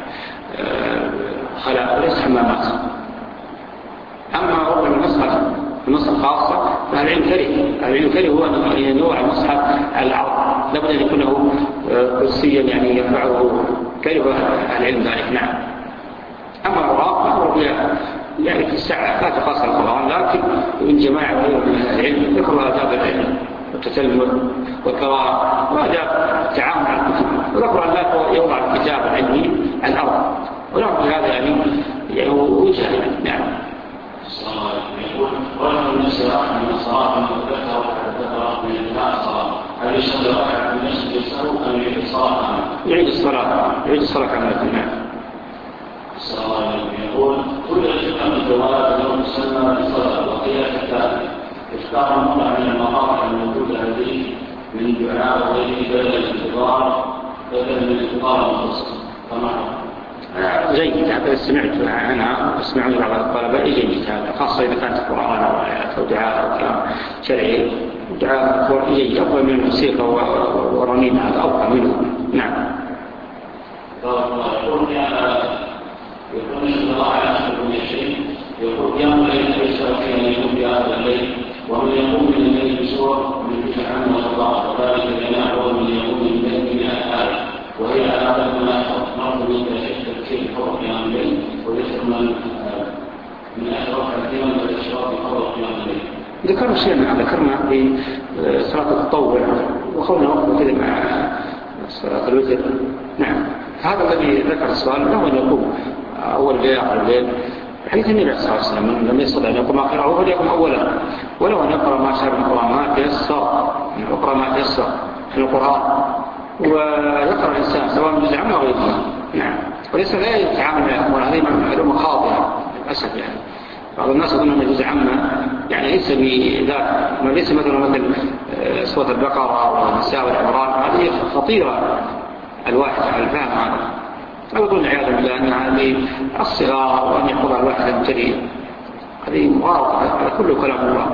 خلاء وليست حمامات. أما هو المصحف النص الخاصة فالعلم كره، العلم كره هو نوع المصحف على العرض لابد أن يكون له قدسيا يعني ينفعه، كره العلم ذلك. نعم. أما الأوراق فهو يعني في الساعة لا تقاس القرآن، لكن من جماعة غير من العلم ذكر آداب العلم والتتلمذ والقراءة وآداب التعامل مع الكتب، وذكر أن لا يوضع الكتاب العلمي على الأرض، ونعم هذا يعني يعني وجه. نعم. السلام عليكم. يقول رجل من السلاح من الصلاة من ذكر وحدث من الناس صلاة، هل يصلي ركعة في المسجد يسأل أم يعيد الصلاة كاملة؟ يعيد الصلاة، يعيد الصلاة كاملة. نعم. السلام عليكم. يقول كل الجمعة من جوالات اليوم تسمى بالصلاة وقيل كتاب اختار موضع من المواقع الموجودة هذه من دعاء وغيره بدل الانتظار بدل من الانتظار المخصص فمعنى جيد. هذا سمعت أنا أسمعني بعض الطلبة جيد، هذا خاصة إذا كانت القرآن أو آيات أو دعاء أو كلام شرعي. دعاء جيد أفضل من الموسيقى ورنين، هذا أفضل منه. نعم. يقول يقول إن الله يحسب من شيء، يقول يوم الليل ليس فيه أن يكون في هذا الليل، ومن يقوم من الليل بسورة من جهنم والله، وذلك ينال من يقوم من الليل من الآية، وهي هذا ما مرض من تشكيل فوق قيام الليل، وذكر من من أشراف كثيرا من الأشراف فوق قيام الليل. ذكرنا شيئا ما ذكرنا في صلاة التطوع وخلنا وقت كذا مع صلاة الوتر. نعم. هذا الذي ذكر السؤال له أن يقوم أول ليل آخر الليل، حديث النبي صلى الله عليه وسلم لم يستطع أن يقوم آخره فليقوم أولا، ولو أن يقرأ ما شاء من القرآن ما تيسر، يقرأ ما تيسر من القرآن ويقرأ الإنسان سواء جزء عام أو غيره. نعم. وليس لا يتعامل مع الأمور هذه معلومة خاطئة للأسف. يعني بعض الناس يظن أن جزء عام يعني ليس بذاك، ما ليس مثلا مثل سورة البقرة والنساء والعمران، هذه خطيرة الواحد على الفهم هذا. أو يقول عياذا بالله أن هذه الصغار وأن يحفظها الواحد المبتدئ، هذه مغالطة، هذا كله كلام الله.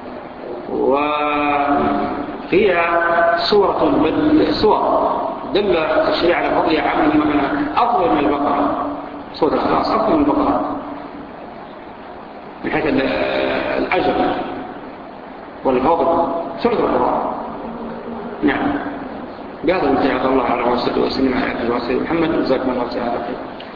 وهي صورة بل صور دل الشريعة على فضلها عن أفضل من البقرة. سورة الإخلاص أفضل من البقرة من حيث الأجر والفضل، سورة القرآن. نعم. بهذا المتعة الله على وسلم على محمد. جزاكم الله تعالى خير.